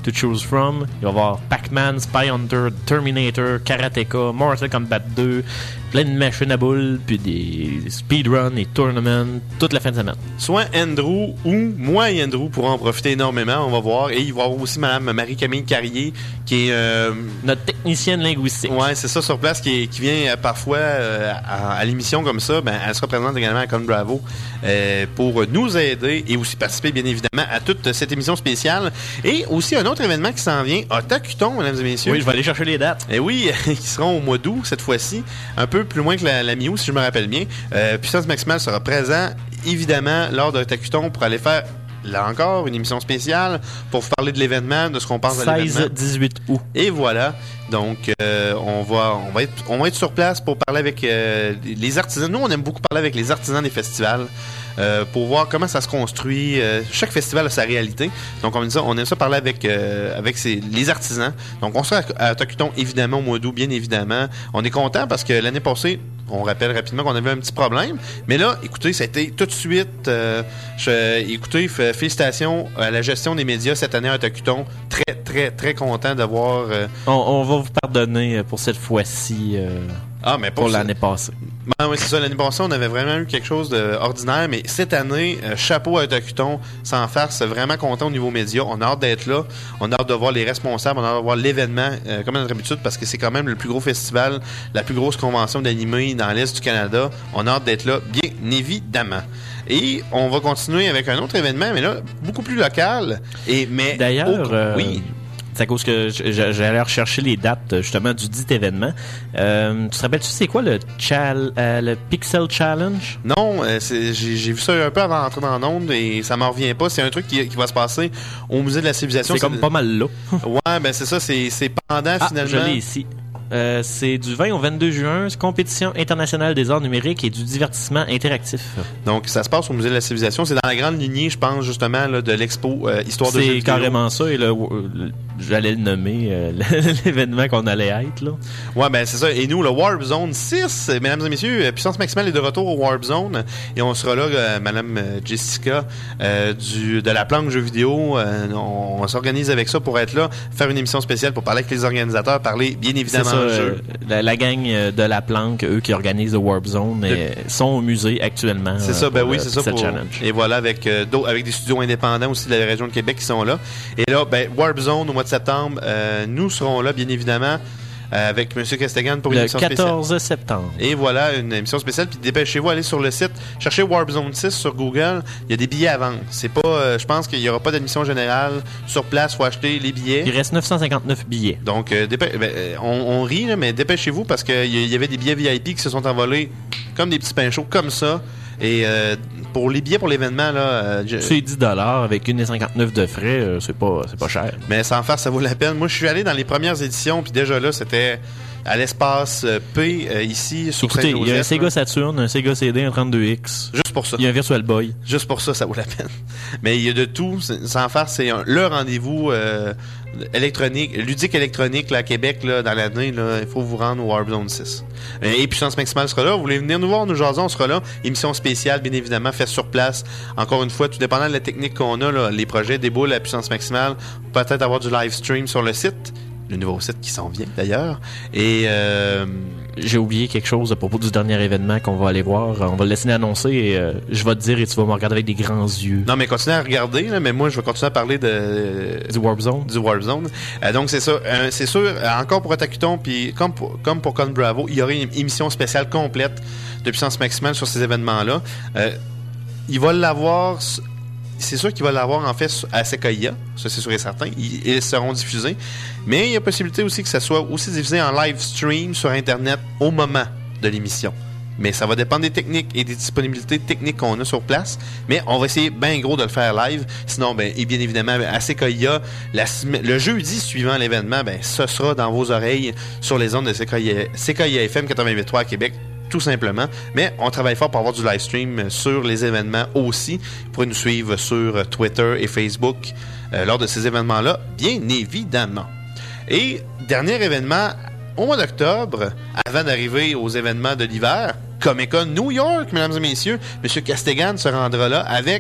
to choose from. Il va y avoir Pac-Man, Spy Hunter, Terminator, Karateka, Mortal Kombat deux, plein de machines à boules, puis des speedruns et tournaments toute la fin de semaine. Soit Andrew ou moi et Andrew pourront en profiter énormément, on va voir. Et il va y avoir aussi Mme Marie-Camille Carrier, qui est... Euh, notre technicienne linguistique. Ouais, c'est ça, sur place, qui, est, qui vient euh, parfois euh, à, à l'émission comme ça. Ben, elle sera présente également à Con Bravo euh, pour nous aider et aussi participer, bien évidemment, à toute cette émission spéciale. Et aussi un autre événement qui s'en vient, Otakuton, mesdames et messieurs. Oui, je vais aller chercher les dates. Et oui, qui seront au mois d'août, cette fois-ci. Un peu plus loin que la, la mi-août, si je me rappelle bien. Euh, Puissance Maximale sera présent, évidemment, lors de Otakuton pour aller faire, là encore, une émission spéciale pour vous parler de l'événement, de ce qu'on pense de l'événement. seize dix-huit août. Et voilà. Donc, euh, on va on va être on va être sur place pour parler avec euh, les artisans. Nous, on aime beaucoup parler avec les artisans des festivals. Euh, pour voir comment ça se construit. Euh, chaque festival a sa réalité. Donc, on aime ça, on aime ça parler avec, euh, avec ces, les artisans. Donc, on sera à, à Otakuton, évidemment, au mois d'août, bien évidemment. On est content parce que l'année passée, on rappelle rapidement qu'on avait un petit problème. Mais là, écoutez, ça a été tout de suite... Euh, je, écoutez, f- félicitations à la gestion des médias cette année à Otakuton. Très, très, très content d'avoir... Euh, on, on va vous pardonner pour cette fois-ci... Euh... Ah, mais pour ça, l'année passée. Ben oui, c'est ça. L'année passée, on avait vraiment eu quelque chose d'ordinaire, mais cette année, euh, chapeau à Otakuton, sans farce, vraiment content au niveau média. On a hâte d'être là. On a hâte de voir les responsables. On a hâte de voir l'événement, euh, comme à notre habitude, parce que c'est quand même le plus gros festival, la plus grosse convention d'animé dans l'Est du Canada. On a hâte d'être là, bien évidemment. Et on va continuer avec un autre événement, mais là, beaucoup plus local. Et, mais D'ailleurs, au... euh, oui. c'est à cause que j'allais rechercher les dates justement du dit événement. Euh, tu te rappelles-tu c'est quoi le, chal, euh, le Pixel Challenge? Non, euh, c'est, j'ai, j'ai vu ça un peu avant d'entrer dans l'onde et ça m'en revient pas. C'est un truc qui, qui va se passer au Musée de la Civilisation. C'est, c'est comme pas mal là. Ouais, ben c'est ça, c'est, c'est pendant ah, finalement. Je l'ai ici. Euh, c'est du vingt au vingt-deux juin, compétition internationale des arts numériques et du divertissement interactif. Donc, ça se passe au Musée de la Civilisation. C'est dans la grande lignée, je pense, justement, là, de l'expo euh, Histoire de jeux vidéo. C'est carrément ça. Et là, euh, j'allais le nommer, euh, l'événement qu'on allait être. Là. Ouais, ben c'est ça. Et nous, le Warp Zone six, mesdames et messieurs, Puissance Maximale est de retour au Warp Zone. Et on sera là, euh, Madame Jessica, euh, du, de la planque jeux vidéo. Euh, on, on s'organise avec ça pour être là, faire une émission spéciale pour parler avec les organisateurs, parler, bien évidemment, ça, euh, la, la gang de la planque, eux qui organisent le Warp Zone, de... euh, sont au musée actuellement. C'est ça, ben oui, c'est ça. Pour... Challenge. Et voilà, avec, euh, avec des studios indépendants aussi de la région de Québec qui sont là. Et là, ben, Warp Zone au mois de septembre, euh, nous serons là, bien évidemment, euh, avec M. Castegan pour une le émission spéciale. Le quatorze septembre. Et voilà, une émission spéciale. Puis dépêchez-vous, allez sur le site, cherchez Warp Zone six sur Google. Il y a des billets à vendre. C'est pas, euh, je pense qu'il n'y aura pas d'admission générale sur place. Il faut acheter les billets. Il reste neuf cent cinquante-neuf billets. Donc, euh, dépê- ben, on, on rit, là, mais dépêchez-vous parce qu'il y, y avait des billets V I P qui se sont envolés comme des petits pains chauds, comme ça. Et euh, pour les billets pour l'événement, là, euh, je... c'est dix dollars avec une cinquante-neuf de frais, euh, c'est pas, c'est pas cher. Mais sans faire, ça vaut la peine. Moi, je suis allé dans les premières éditions, puis déjà là, c'était à l'espace P, euh, ici, sur Écoutez, Saint-Joseph. Il y a un Sega Saturn, un Sega C D, un trente-deux X. Juste pour ça. Il y a un Virtual Boy. Juste pour ça, ça vaut la peine. Mais il y a de tout. Sans faire, c'est un, le rendez-vous euh, électronique, ludique électronique là, à Québec là, dans l'année. Là, il faut vous rendre au Warp Zone six. Et Puissance Maximale sera là. Vous voulez venir nous voir, nous jaser, on sera là. Émission spéciale, bien évidemment, faite sur place. Encore une fois, tout dépendant de la technique qu'on a, là, les projets déboulent à Puissance Maximale. Peut-être avoir du live stream sur le site. Le nouveau site qui s'en vient d'ailleurs. Et euh... j'ai oublié quelque chose à propos du dernier événement qu'on va aller voir. On va le laisser annoncer et euh, je vais te dire et tu vas me regarder avec des grands yeux. Non, mais continue à regarder, là, mais moi je vais continuer à parler de du Warp Zone. Du Warp Zone. Euh, donc c'est ça. Euh, c'est sûr, euh, encore pour Otakuton, puis comme pour, comme pour Con Bravo, il y aurait une émission spéciale complète de Puissance Maximale sur ces événements-là. Euh, il va l'avoir. C'est sûr qu'il va l'avoir en fait à Sequoia, ça c'est sûr et certain. Ils, ils seront diffusés. Mais il y a possibilité aussi que ça soit aussi diffusé en live stream sur Internet au moment de l'émission. Mais ça va dépendre des techniques et des disponibilités techniques qu'on a sur place. Mais on va essayer bien gros de le faire live. Sinon, ben, et bien évidemment, à Sequoia, la, le jeudi suivant l'événement, ben, ce sera dans vos oreilles sur les ondes de Sequoia, Sequoia F M quatre-vingt-huit virgule trois à Québec. Tout simplement. Mais on travaille fort pour avoir du live stream sur les événements aussi. Vous pourrez nous suivre sur Twitter et Facebook euh, lors de ces événements-là, bien évidemment. Et dernier événement au mois d'octobre, avant d'arriver aux événements de l'hiver, Comic-Con New York, mesdames et messieurs, M. Castegan se rendra là avec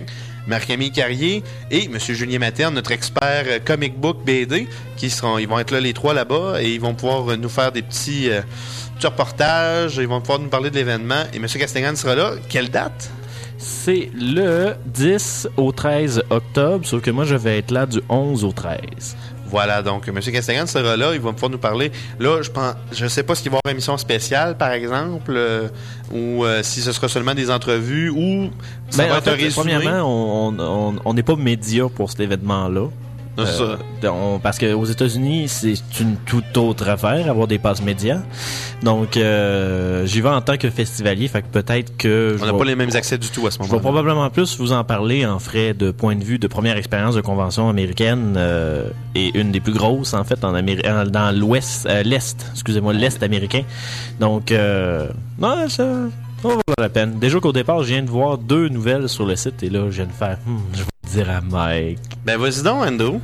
Marc-Camille Carrier et M. Julien Materne, notre expert euh, comic book B D, qui seront, ils vont être là les trois là-bas et ils vont pouvoir euh, nous faire des petits, euh, petits reportages, ils vont pouvoir nous parler de l'événement. Et M. Castellane sera là. Quelle date? C'est le dix au treize octobre, sauf que moi, je vais être là du onze au treize. Voilà, donc M. Castellane sera là, il va pouvoir nous parler. Là, je pense, je sais pas s'il va y avoir une émission spéciale, par exemple, euh, ou euh, si ce sera seulement des entrevues, ou ça ben, va en être fait, un résumé. Premièrement, on n'est pas média pour cet événement-là. Non, c'est euh, ça. On, parce qu'aux États-Unis, c'est une toute autre affaire, avoir des passes médias. Donc, euh, j'y vais en tant que festivalier, fait que peut-être que... On n'a pas les mêmes accès du tout à ce moment-là. Je vais probablement plus vous en parler en frais de point de vue de première expérience de convention américaine euh, et une des plus grosses, en fait, en Améri- dans l'ouest, euh, l'Est, excusez-moi, l'Est américain. Donc, euh, non, ça... Ça va valoir la peine. Déjà qu'au départ, je viens de voir deux nouvelles sur le site et là, je viens de faire hmm, je vais dire à Mike. Ben, vas-y donc, Andrew.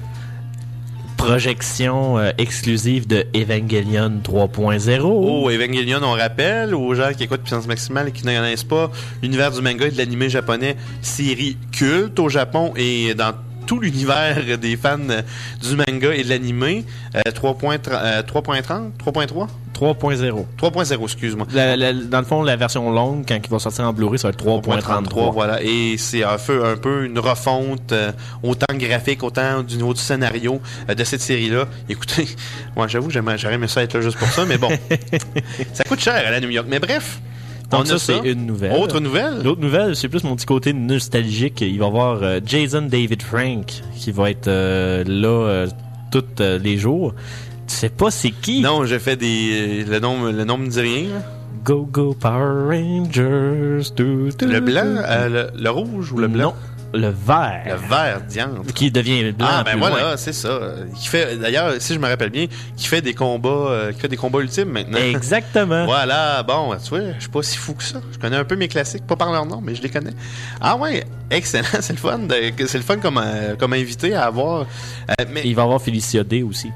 Projection euh, exclusive de Evangelion trois point zéro. Oh, Evangelion, on rappelle aux gens qui écoutent Puissance Maximale et qui ne connaissent pas l'univers du manga et de l'anime japonais, série culte au Japon et dans tout l'univers des fans du manga et de l'anime. Euh, trois point trente, trois point trente, trois point trois trois point zéro. trois point zéro, excuse-moi. La, la, dans le fond, la version longue, quand il va sortir en Blu-ray, ça va être trois point trente-trois. Voilà. Et c'est un peu, un peu une refonte, euh, autant graphique, autant du niveau du scénario euh, de cette série-là. Écoutez, moi, j'avoue, j'aimerais, j'aurais aimé ça être là juste pour ça, mais bon. Ça coûte cher à la New York. Mais bref. Donc on ça, a ça, c'est une nouvelle. Autre nouvelle? L'autre nouvelle, c'est plus mon petit côté nostalgique. Il va y avoir euh, Jason David Frank qui va être euh, là euh, tous euh, les jours. Tu sais pas c'est qui? Non, j'ai fait des... Le nom, le nom me dit rien. Là. Go, go, Power Rangers. Du, du, le blanc? Euh, le, le rouge ou le blanc? Non. Le vert. Le vert, diantre. Qui devient blanc. Ah, ben plus voilà, loin. c'est ça. Qui fait, d'ailleurs, si je me rappelle bien, qui fait des combats, euh, qui fait des combats ultimes maintenant. Exactement. Voilà, bon, tu vois, je suis pas si fou que ça. Je connais un peu mes classiques, pas par leur nom, mais je les connais. Ah ouais, excellent, c'est le fun. De, c'est le fun comme, euh, comme invité à avoir. Euh, mais... Il va y avoir Félicia D aussi.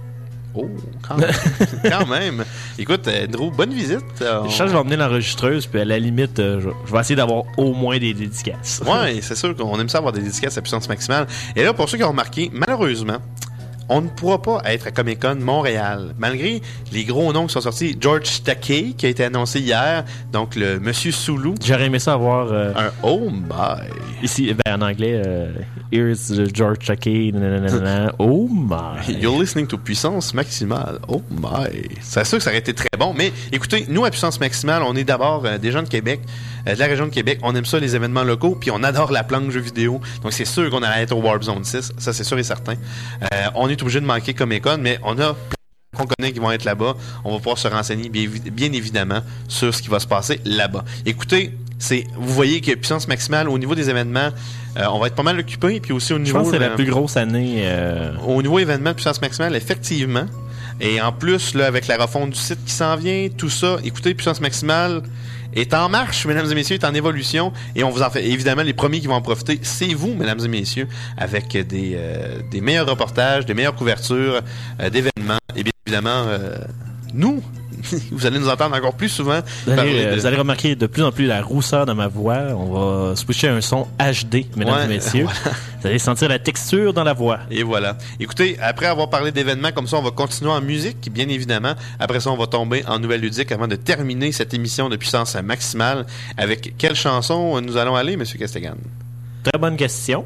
Oh, quand même. quand même. Écoute, Andrew, bonne visite. Euh, on... Je pense que je vais emmener l'enregistreuse, puis à la limite, euh, je, je vais essayer d'avoir au moins des dédicaces. Ouais, c'est sûr qu'on aime ça avoir des dédicaces à Puissance Maximale. Et là, pour ceux qui ont remarqué, malheureusement, on ne pourra pas être à Comic-Con Montréal, malgré les gros noms qui sont sortis. George Takei, qui a été annoncé hier, donc le Monsieur Sulu. J'aurais aimé ça avoir... Euh, un Oh my! Ici, ben, en anglais, euh, Here's George Takei, nanana, oh my! You're listening to Puissance Maximale, oh my! C'est sûr que ça aurait été très bon, mais écoutez, nous, à Puissance Maximale, on est d'abord euh, des gens de Québec, euh, de la région de Québec, on aime ça, les événements locaux, puis on adore la planque jeux vidéo, donc c'est sûr qu'on allait être au Warp Zone six, ça c'est sûr et certain. Euh, on est obligé de manquer Comic-Con, mais on a plein qu'on connaît qui vont être là-bas. On va pouvoir se renseigner bien, bien évidemment sur ce qui va se passer là-bas. Écoutez, c'est, vous voyez que Puissance Maximale, au niveau des événements, euh, on va être pas mal occupé, puis aussi au niveau... Je pense que c'est euh, la plus grosse année... Euh... Au niveau événement de Puissance Maximale, effectivement. Et en plus, là, avec la refonte du site qui s'en vient, tout ça, écoutez, Puissance Maximale est en marche, mesdames et messieurs, est en évolution, et on vous en fait évidemment les premiers qui vont en profiter, c'est vous, mesdames et messieurs, avec des, euh, des meilleurs reportages, des meilleures couvertures euh, d'événements, et bien évidemment, euh, nous, vous allez nous entendre encore plus souvent. Vous allez, de... vous allez remarquer de plus en plus la rousseur de ma voix. On va switcher un son H D, mesdames ouais, et messieurs. Voilà. Vous allez sentir la texture dans la voix. Et voilà. Écoutez, après avoir parlé d'événements comme ça, on va continuer en musique, bien évidemment. Après ça, on va tomber en nouvelle ludique avant de terminer cette émission de Puissance Maximale. Avec quelle chanson nous allons aller, M. Castellane? Très bonne question.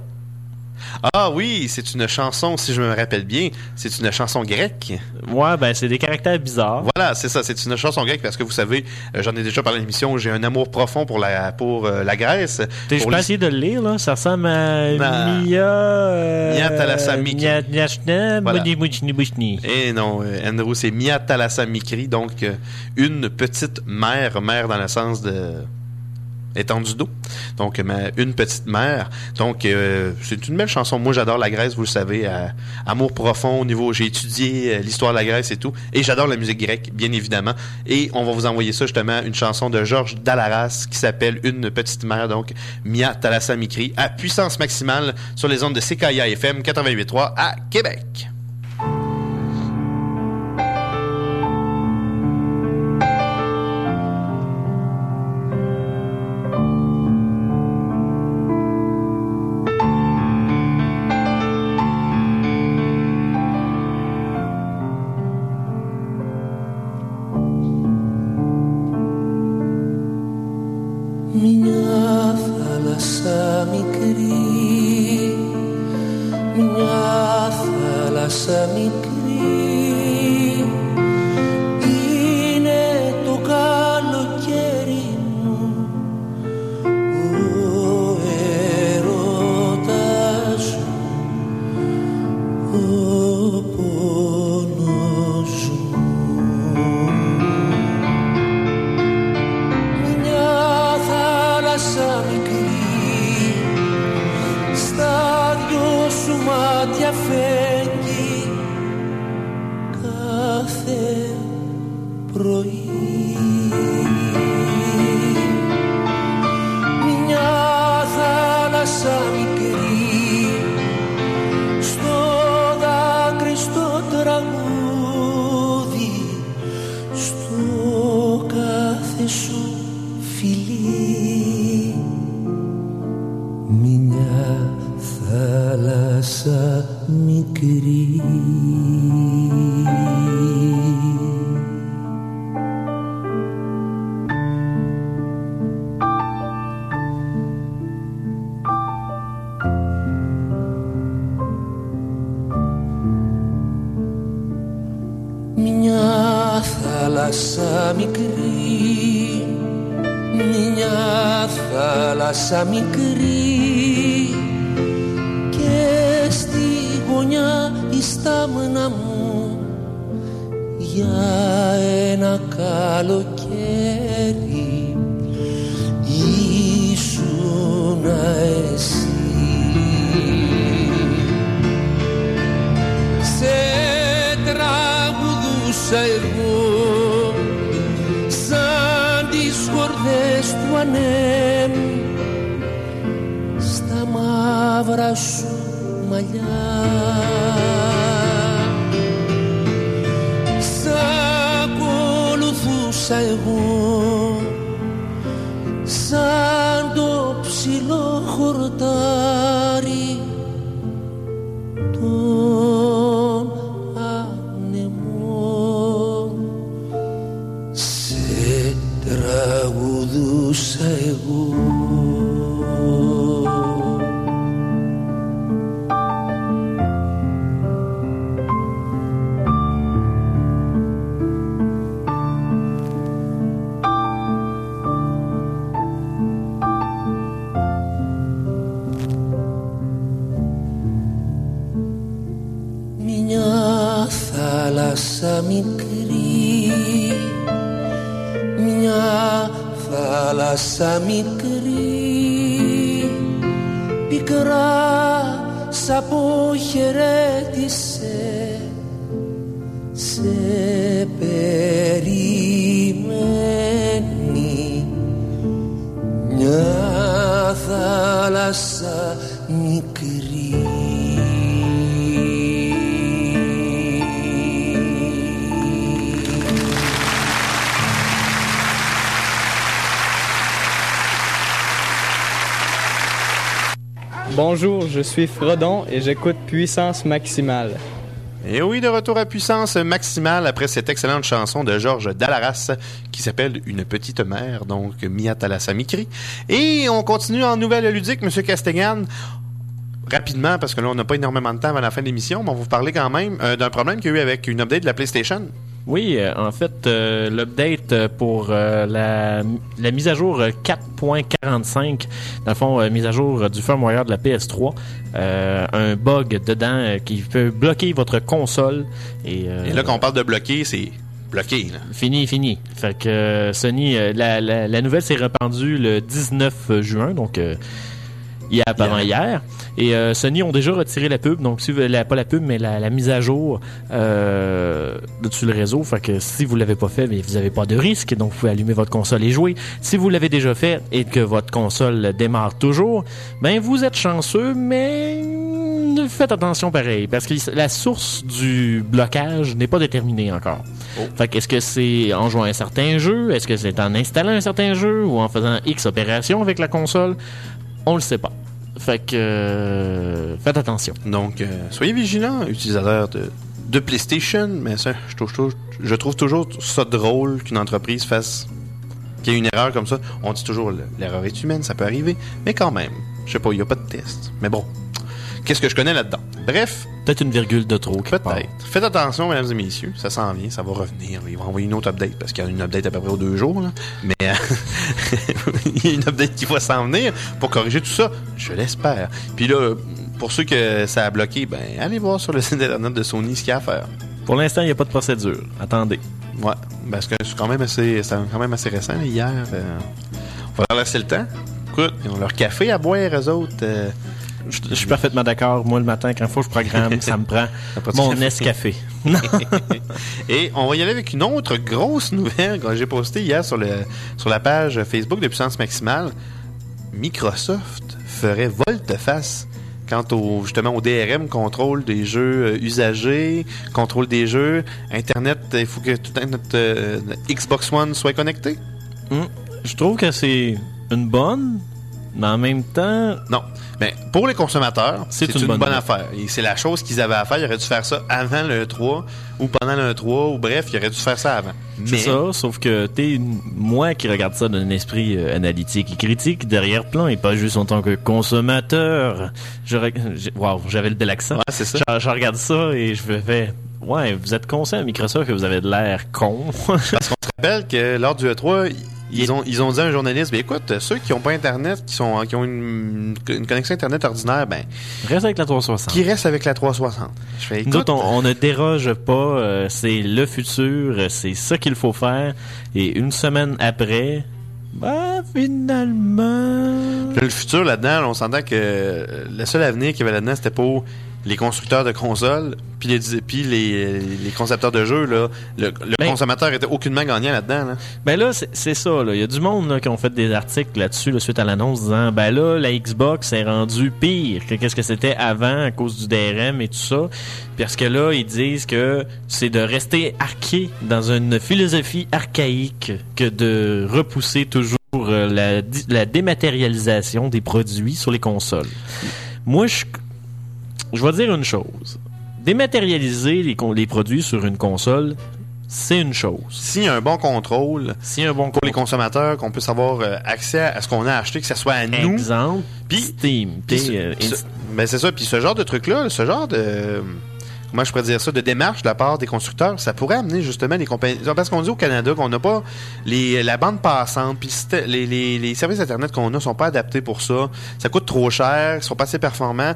Ah oui, c'est une chanson, si je me rappelle bien, c'est une chanson grecque. Ouais, ben c'est des caractères bizarres. Voilà, c'est ça, c'est une chanson grecque parce que vous savez, euh, j'en ai déjà parlé à l'émission, j'ai un amour profond pour la pour euh, la Grèce. T'es, je peux essayer de le lire, là, ça ressemble à nah. Mia... Euh, Mia Thalassamikri. Voilà. Et non, euh, Andrew, c'est Mia Thalassamikri, donc euh, une petite mère, mère dans le sens de... étendue d'eau. Donc, ma, une petite mère. Donc, euh, c'est une belle chanson. Moi, j'adore la Grèce, vous le savez. Euh, amour profond au niveau... J'ai étudié euh, l'histoire de la Grèce et tout. Et j'adore la musique grecque, bien évidemment. Et on va vous envoyer ça, justement, une chanson de Georges Dallaras qui s'appelle Une petite mère. Donc, Mia Thalassamikri à puissance maximale sur les ondes de C K I A F M quatre-vingt-huit point trois à Québec. θάλασσα μικρή, είναι το καλοκαίρι μου, ο έρωτας μου, ο πόνος μου. Μια θάλασσα μικρή, στα δυο σου μάτια φέγγει κάθε πρωί. Μια θάλασσα μικρή, στο δάκρυ στο τραγούδι, στο κάθε σου φιλί. Μια θάλασσα μικρή. Μια θάλασσα μικρή, μια θάλασσα μικρή, και στη γωνιά η στάμνα μου για ένα καλοκαίρι ήσουνα εσύ. Σε τραγουδούσα εγώ σαν τις χορδές του ανέμου στα μαύρα σου μαλλιά. Σ' ακολουθούσα εγώ σαν το ψηλό χορτάρι των ανεμών. Σε τραγουδούσα εγώ. Θάλασσα μικρή, μια θάλασσα μικρή, πικρά σ' αποχαιρέτησε, σε περιμένει. Μια θάλασσα μικρή. Bonjour, je suis Frodon et j'écoute Puissance Maximale. Et oui, de retour à Puissance Maximale après cette excellente chanson de Georges Dallaras qui s'appelle Une petite mère, donc Mia Thalassa Mikri. Et on continue en nouvelle ludique, Monsieur Castellane. Rapidement, parce que là, on n'a pas énormément de temps avant la fin de l'émission, mais on va vous parler quand même euh, d'un problème qu'il y a eu avec une update de la PlayStation. Oui, euh, en fait, euh, l'update pour euh, la, la mise à jour quatre point quarante-cinq, dans le fond, euh, mise à jour du firmware de la P S trois, euh, un bug dedans euh, qui peut bloquer votre console. Et, euh, et là, quand on parle de bloquer, c'est bloqué. Là. Fini, fini. Fait que euh, Sony, euh, la, la, la nouvelle s'est répandue le dix-neuf juin, donc euh, hier, avant hier. hier. Et euh, Sony ont déjà retiré la pub, donc si vous, la, pas la pub, mais la, la mise à jour euh, dessus le réseau. Fait que si vous l'avez pas fait, mais vous n'avez pas de risque, donc vous pouvez allumer votre console et jouer. Si vous l'avez déjà fait et que votre console démarre toujours, ben vous êtes chanceux, mais faites attention pareil, parce que la source du blocage n'est pas déterminée encore. Oh. Fait que est-ce que c'est en jouant un certain jeu, est-ce que c'est en installant un certain jeu ou en faisant X opérations avec la console? On le sait pas. Fait que euh, faites attention. Donc, euh, soyez vigilants, utilisateurs de, de PlayStation, mais ça, je trouve, je trouve toujours ça drôle qu'une entreprise fasse qu'il y ait une erreur comme ça. On dit toujours l'erreur est humaine, ça peut arriver, mais quand même, je sais pas, il n'y a pas de test. Mais bon, qu'est-ce que je connais là-dedans. Bref. Peut-être une virgule de trop. Peut-être. Faites attention, mesdames et messieurs. Ça s'en vient, ça va revenir. Ils vont envoyer une autre update parce qu'il y a une update à peu près aux deux jours. Là. Mais euh, il y a une update qui va s'en venir pour corriger tout ça. Je l'espère. Puis là, pour ceux que ça a bloqué, ben allez voir sur le site internet de Sony ce qu'il y a à faire. Pour l'instant, il n'y a pas de procédure. Attendez. Ouais, parce que c'est quand même assez, c'est quand même assez récent. Hier, euh, on va leur laisser le temps. Écoute, ils ont leur café à boire, eux autres. Euh, je, je suis parfaitement d'accord. Moi, le matin, quand il faut que je programme, ça me prend mon Nescafé. Et on va y aller avec une autre grosse nouvelle que j'ai postée hier sur, le, sur la page Facebook de Puissance Maximale. Microsoft ferait volte-face quant au, justement au D R M, contrôle des jeux usagés, contrôle des jeux, Internet, il faut que tout notre euh, Xbox One soit connecté. Hum, je trouve que c'est une bonne, mais en même temps... Non, mais pour les consommateurs, c'est, c'est une, une bonne, bonne affaire. Et c'est la chose qu'ils avaient à faire. Ils auraient dû faire ça avant le E trois ou pendant le E trois, ou bref, ils auraient dû faire ça avant. C'est mais... ça, sauf que t'es une... moi qui regarde ça d'un esprit euh, analytique et critique derrière plan et pas juste en tant que consommateur. Je re... Wow, j'avais de l'accent. Ouais, c'est ça. Je, je regarde ça et je me fais... Ouais, vous êtes conscient à Microsoft que vous avez de l'air con. Parce qu'on se rappelle que lors du E trois... Ils ont, ils ont dit à un journaliste, ben écoute, ceux qui n'ont pas Internet, qui sont qui ont une, une connexion Internet ordinaire, ben... Reste avec la trois cent soixante. Qui reste avec la trois cent soixante. Je fais, écoute, nous autres, on, on ne déroge pas, euh, c'est le futur, c'est ça qu'il faut faire. Et une semaine après, ben finalement... Là, le futur là-dedans, on s'entend que le seul avenir qu'il y avait là-dedans, c'était pour les constructeurs de consoles, puis les, puis les, les concepteurs de jeux, là, le, le ben, consommateur était aucunement gagnant là-dedans. Là. Ben là, c'est, c'est ça. Il y a du monde là, qui ont fait des articles là-dessus là, suite à l'annonce disant ben là, la Xbox est rendue pire que qu'est-ce que c'était avant à cause du D R M et tout ça. Parce que là, ils disent que c'est de rester arqué dans une philosophie archaïque que de repousser toujours la, la dématérialisation des produits sur les consoles. Moi, je... Je vais dire une chose. Dématérialiser les, les produits sur une console, c'est une chose. S'il y a un bon contrôle, S'il y a un bon pour contrôle. Les consommateurs, qu'on puisse avoir euh, accès à ce qu'on a acheté, que ça soit à nous. Exemple, puis, Steam. Puis, euh, ce, ben c'est ça. Puis ce genre de truc-là, ce genre de... Euh, comment je pourrais dire ça, de démarche de la part des constructeurs, ça pourrait amener justement les compagnies... Parce qu'on dit au Canada qu'on n'a pas les, la bande passante, puis les, les, les services Internet qu'on a sont pas adaptés pour ça. Ça coûte trop cher, ils sont pas assez performants.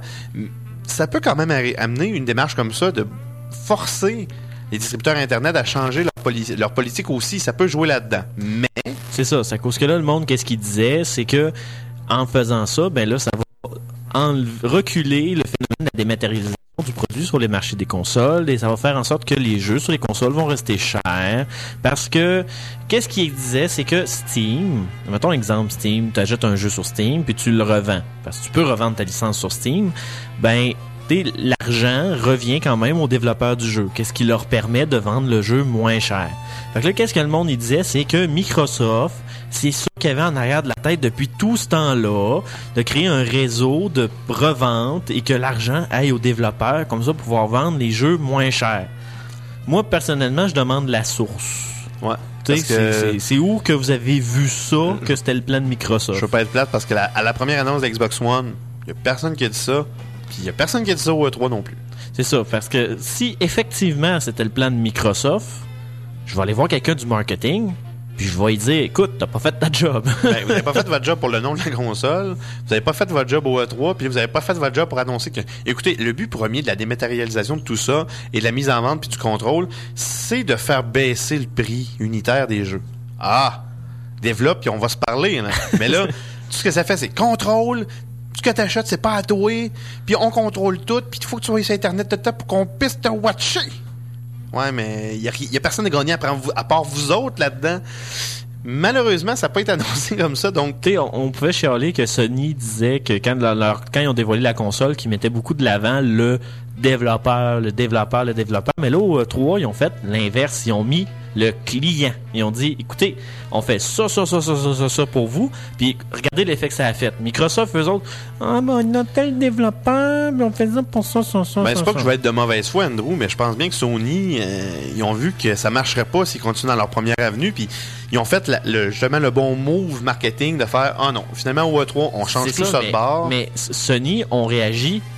Ça peut quand même amener une démarche comme ça de forcer les distributeurs Internet à changer leur, poli- leur politique aussi. Ça peut jouer là-dedans. Mais... C'est ça. C'est à cause que là, le monde, qu'est-ce qu'il disait? C'est que en faisant ça, ben là, ça va en- reculer le phénomène de la dématérialisation du produit sur les marchés des consoles et ça va faire en sorte que les jeux sur les consoles vont rester chers parce que qu'est-ce qu'il disait, c'est que Steam, mettons exemple Steam, tu achètes un jeu sur Steam puis tu le revends parce que tu peux revendre ta licence sur Steam, ben l'argent revient quand même aux développeurs du jeu, qu'est-ce qui leur permet de vendre le jeu moins cher. Fait que là, qu'est-ce que le monde il disait, c'est que Microsoft, c'est ça qu'il y avait en arrière de la tête depuis tout ce temps-là, de créer un réseau de revente et que l'argent aille aux développeurs, comme ça, pour pouvoir vendre les jeux moins chers. Moi, personnellement, je demande la source. Ouais. C'est, que... c'est, c'est où que vous avez vu ça, que c'était le plan de Microsoft? Je veux pas être plate parce que la, à la première annonce de Xbox One, il y a personne qui a dit ça, puis il y a personne qui a dit ça au E trois non plus. C'est ça, parce que si effectivement c'était le plan de Microsoft, je vais aller voir quelqu'un du marketing, puis je vais lui dire, écoute, t'as pas fait ta job. Ben, vous n'avez pas fait votre job pour le nom de la console, vous n'avez pas fait votre job au E trois, puis vous n'avez pas fait votre job pour annoncer que... Écoutez, le but premier de la dématérialisation de tout ça, et de la mise en vente puis du contrôle, c'est de faire baisser le prix unitaire des jeux. Ah! Développe, puis on va se parler, là. Mais là, tout ce que ça fait, c'est contrôle... Ce que t'achètes, c'est pas à toi, puis on contrôle tout, puis il faut que tu sois sur Internet tout le temps pour qu'on puisse te watcher. Ouais, mais il y a, y a personne à gagner à, prendre, à part vous autres là-dedans. Malheureusement, ça n'a pas été annoncé comme ça, donc... Tu sais, on, on pouvait chialer que Sony disait que quand, leur, quand ils ont dévoilé la console, qu'ils mettaient beaucoup de l'avant le développeur, le développeur, le développeur, mais là, au E trois, ils ont fait l'inverse, ils ont mis le client. Ils ont dit, écoutez, on fait ça, ça, ça, ça, ça, ça, ça pour vous, puis regardez l'effet que ça a fait. Microsoft, eux autres, ah, ben, on a tel développeur, mais on fait ça pour ça, ça, ça, ben, ça, c'est pas ça. que je vais être de mauvaise foi, Andrew, mais je pense bien que Sony, euh, ils ont vu que ça marcherait pas s'ils continuent dans leur première avenue, puis ils ont fait la, le, justement le bon move marketing de faire, ah non, finalement, au E trois, on change c'est tout ça, ça mais, de bord. Mais Sony ont réagi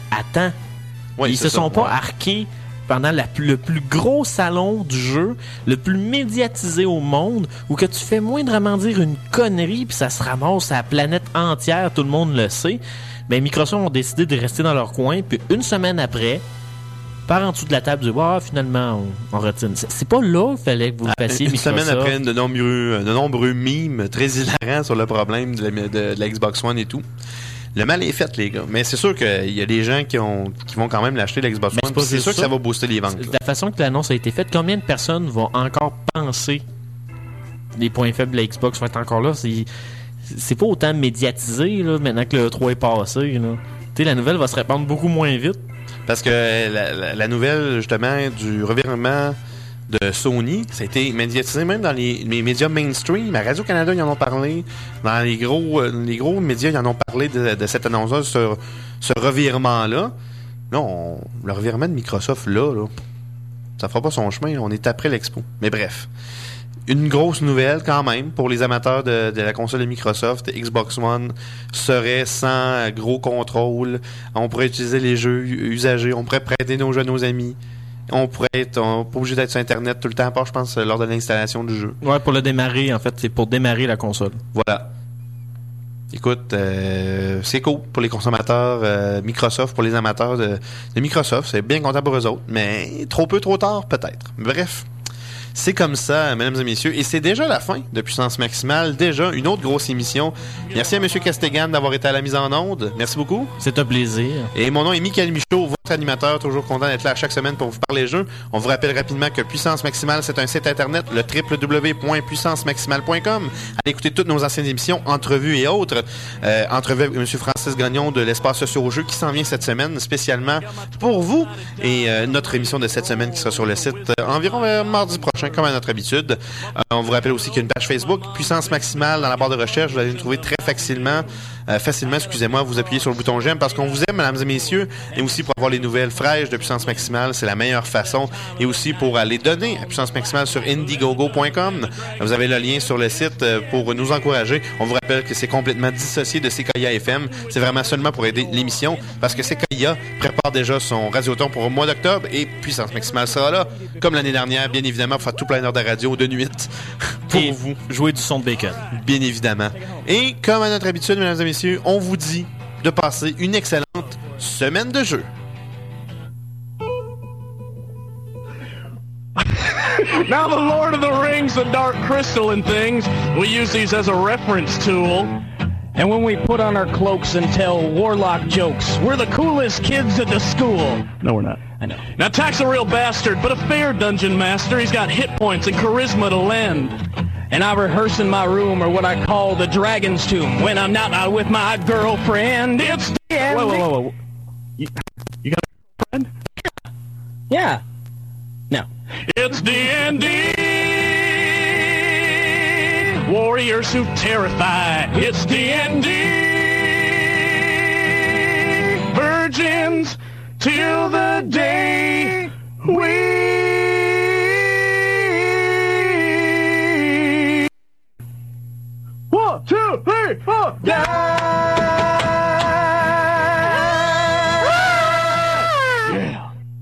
à temps. Oui, Ils se ça, sont pas ouais. arqués pendant la, le plus gros salon du jeu, le plus médiatisé au monde, où que tu fais moindrement dire une connerie, puis ça se ramasse à la planète entière, tout le monde le sait. Mais Microsoft ont décidé de rester dans leur coin, puis une semaine après, par en dessous de la table, du ah, finalement, on, on retire. C'est, c'est pas là qu'il fallait que vous fassiez Une Microsoft. semaine après, de nombreux, de nombreux mimes très hilarants sur le problème de la, de, de la Xbox One et tout. Le mal est fait, les gars. Mais c'est sûr qu'il y a des gens qui, ont, qui vont quand même l'acheter, la Xbox One. C'est, c'est sûr ça. que ça va booster les ventes. Là. La façon que l'annonce a été faite, combien de personnes vont encore penser les points faibles de la Xbox vont être encore là? C'est, c'est pas autant médiatisé là, maintenant que le E trois est passé. Là. Tu sais, la nouvelle va se répandre beaucoup moins vite. Parce que la, la, la nouvelle, justement, du revirement de Sony, ça a été médiatisé même dans les, les médias mainstream. À Radio-Canada, ils en ont parlé. Dans les gros, les gros médias, ils en ont parlé de, de cette annonce-là, ce, ce revirement-là. Là, on, le revirement de Microsoft, là, là, ça fera pas son chemin. Là, on est après l'expo. Mais bref. Une grosse nouvelle, quand même, pour les amateurs de, de la console de Microsoft. Xbox One serait sans gros contrôle. On pourrait utiliser les jeux usagés. On pourrait prêter nos jeux à nos amis. On pourrait être on, pas obligé d'être sur Internet tout le temps, à part, je pense, lors de l'installation du jeu. Ouais, pour le démarrer, en fait. C'est pour démarrer la console. Voilà. Écoute, euh, c'est cool pour les consommateurs euh, Microsoft, pour les amateurs de, de Microsoft. C'est bien content pour eux autres, mais trop peu, trop tard, peut-être. Bref. C'est comme ça, mesdames et messieurs. Et c'est déjà la fin de Puissance Maximale. Déjà, une autre grosse émission. Merci à M. Castegan d'avoir été à la mise en onde. Merci beaucoup. C'est un plaisir. Et mon nom est Michael Michaud, votre animateur. Toujours content d'être là chaque semaine pour vous parler jeux. On vous rappelle rapidement que Puissance Maximale, c'est un site internet, le w w w point puissance maximale point com. Allez écouter toutes nos anciennes émissions, entrevues et autres. Euh, entrevue avec M. Francis Gagnon de l'Espace Socio-Jeux qui s'en vient cette semaine, spécialement pour vous. Et euh, notre émission de cette semaine qui sera sur le site euh, environ euh, mardi prochain, comme à notre habitude. Euh, on vous rappelle aussi qu'il y a une page Facebook, Puissance Maximale, dans la barre de recherche. Vous allez nous trouver très facilement. Euh, facilement, excusez-moi, vous appuyez sur le bouton j'aime parce qu'on vous aime, mesdames et messieurs, et aussi pour avoir les nouvelles fraîches de Puissance Maximale, c'est la meilleure façon, et aussi pour aller donner à Puissance Maximale sur indiegogo point com. Vous avez le lien sur le site pour nous encourager. On vous rappelle que c'est complètement dissocié de C K I A F M. C'est vraiment seulement pour aider l'émission, parce que C K I A prépare déjà son radioton pour le mois d'octobre, et Puissance Maximale sera là, comme l'année dernière, bien évidemment, pour faire tout plein d'heures de radio de nuit pour et vous. Jouer du son de bacon. Bien évidemment. Et comme à notre habitude, mesdames et messieurs, on vous dit de passer une excellente semaine de jeu. Now the Lord of the Rings, the Dark Crystal and things, we use these as a reference tool. And when we put on our cloaks and tell warlock jokes, we're the coolest kids at the school. No, we're not. I know. Now, Tack's a real bastard, but a fair dungeon master. He's got hit points and charisma to lend. And I rehearse in my room, or what I call the dragon's tomb, when I'm not out with my girlfriend. It's the end. Whoa, whoa, whoa, whoa. You, you got a girlfriend? Yeah. No. It's D and D. Warriors who terrify. It's D and D. Virgins till the day we... One, two, three, four, down!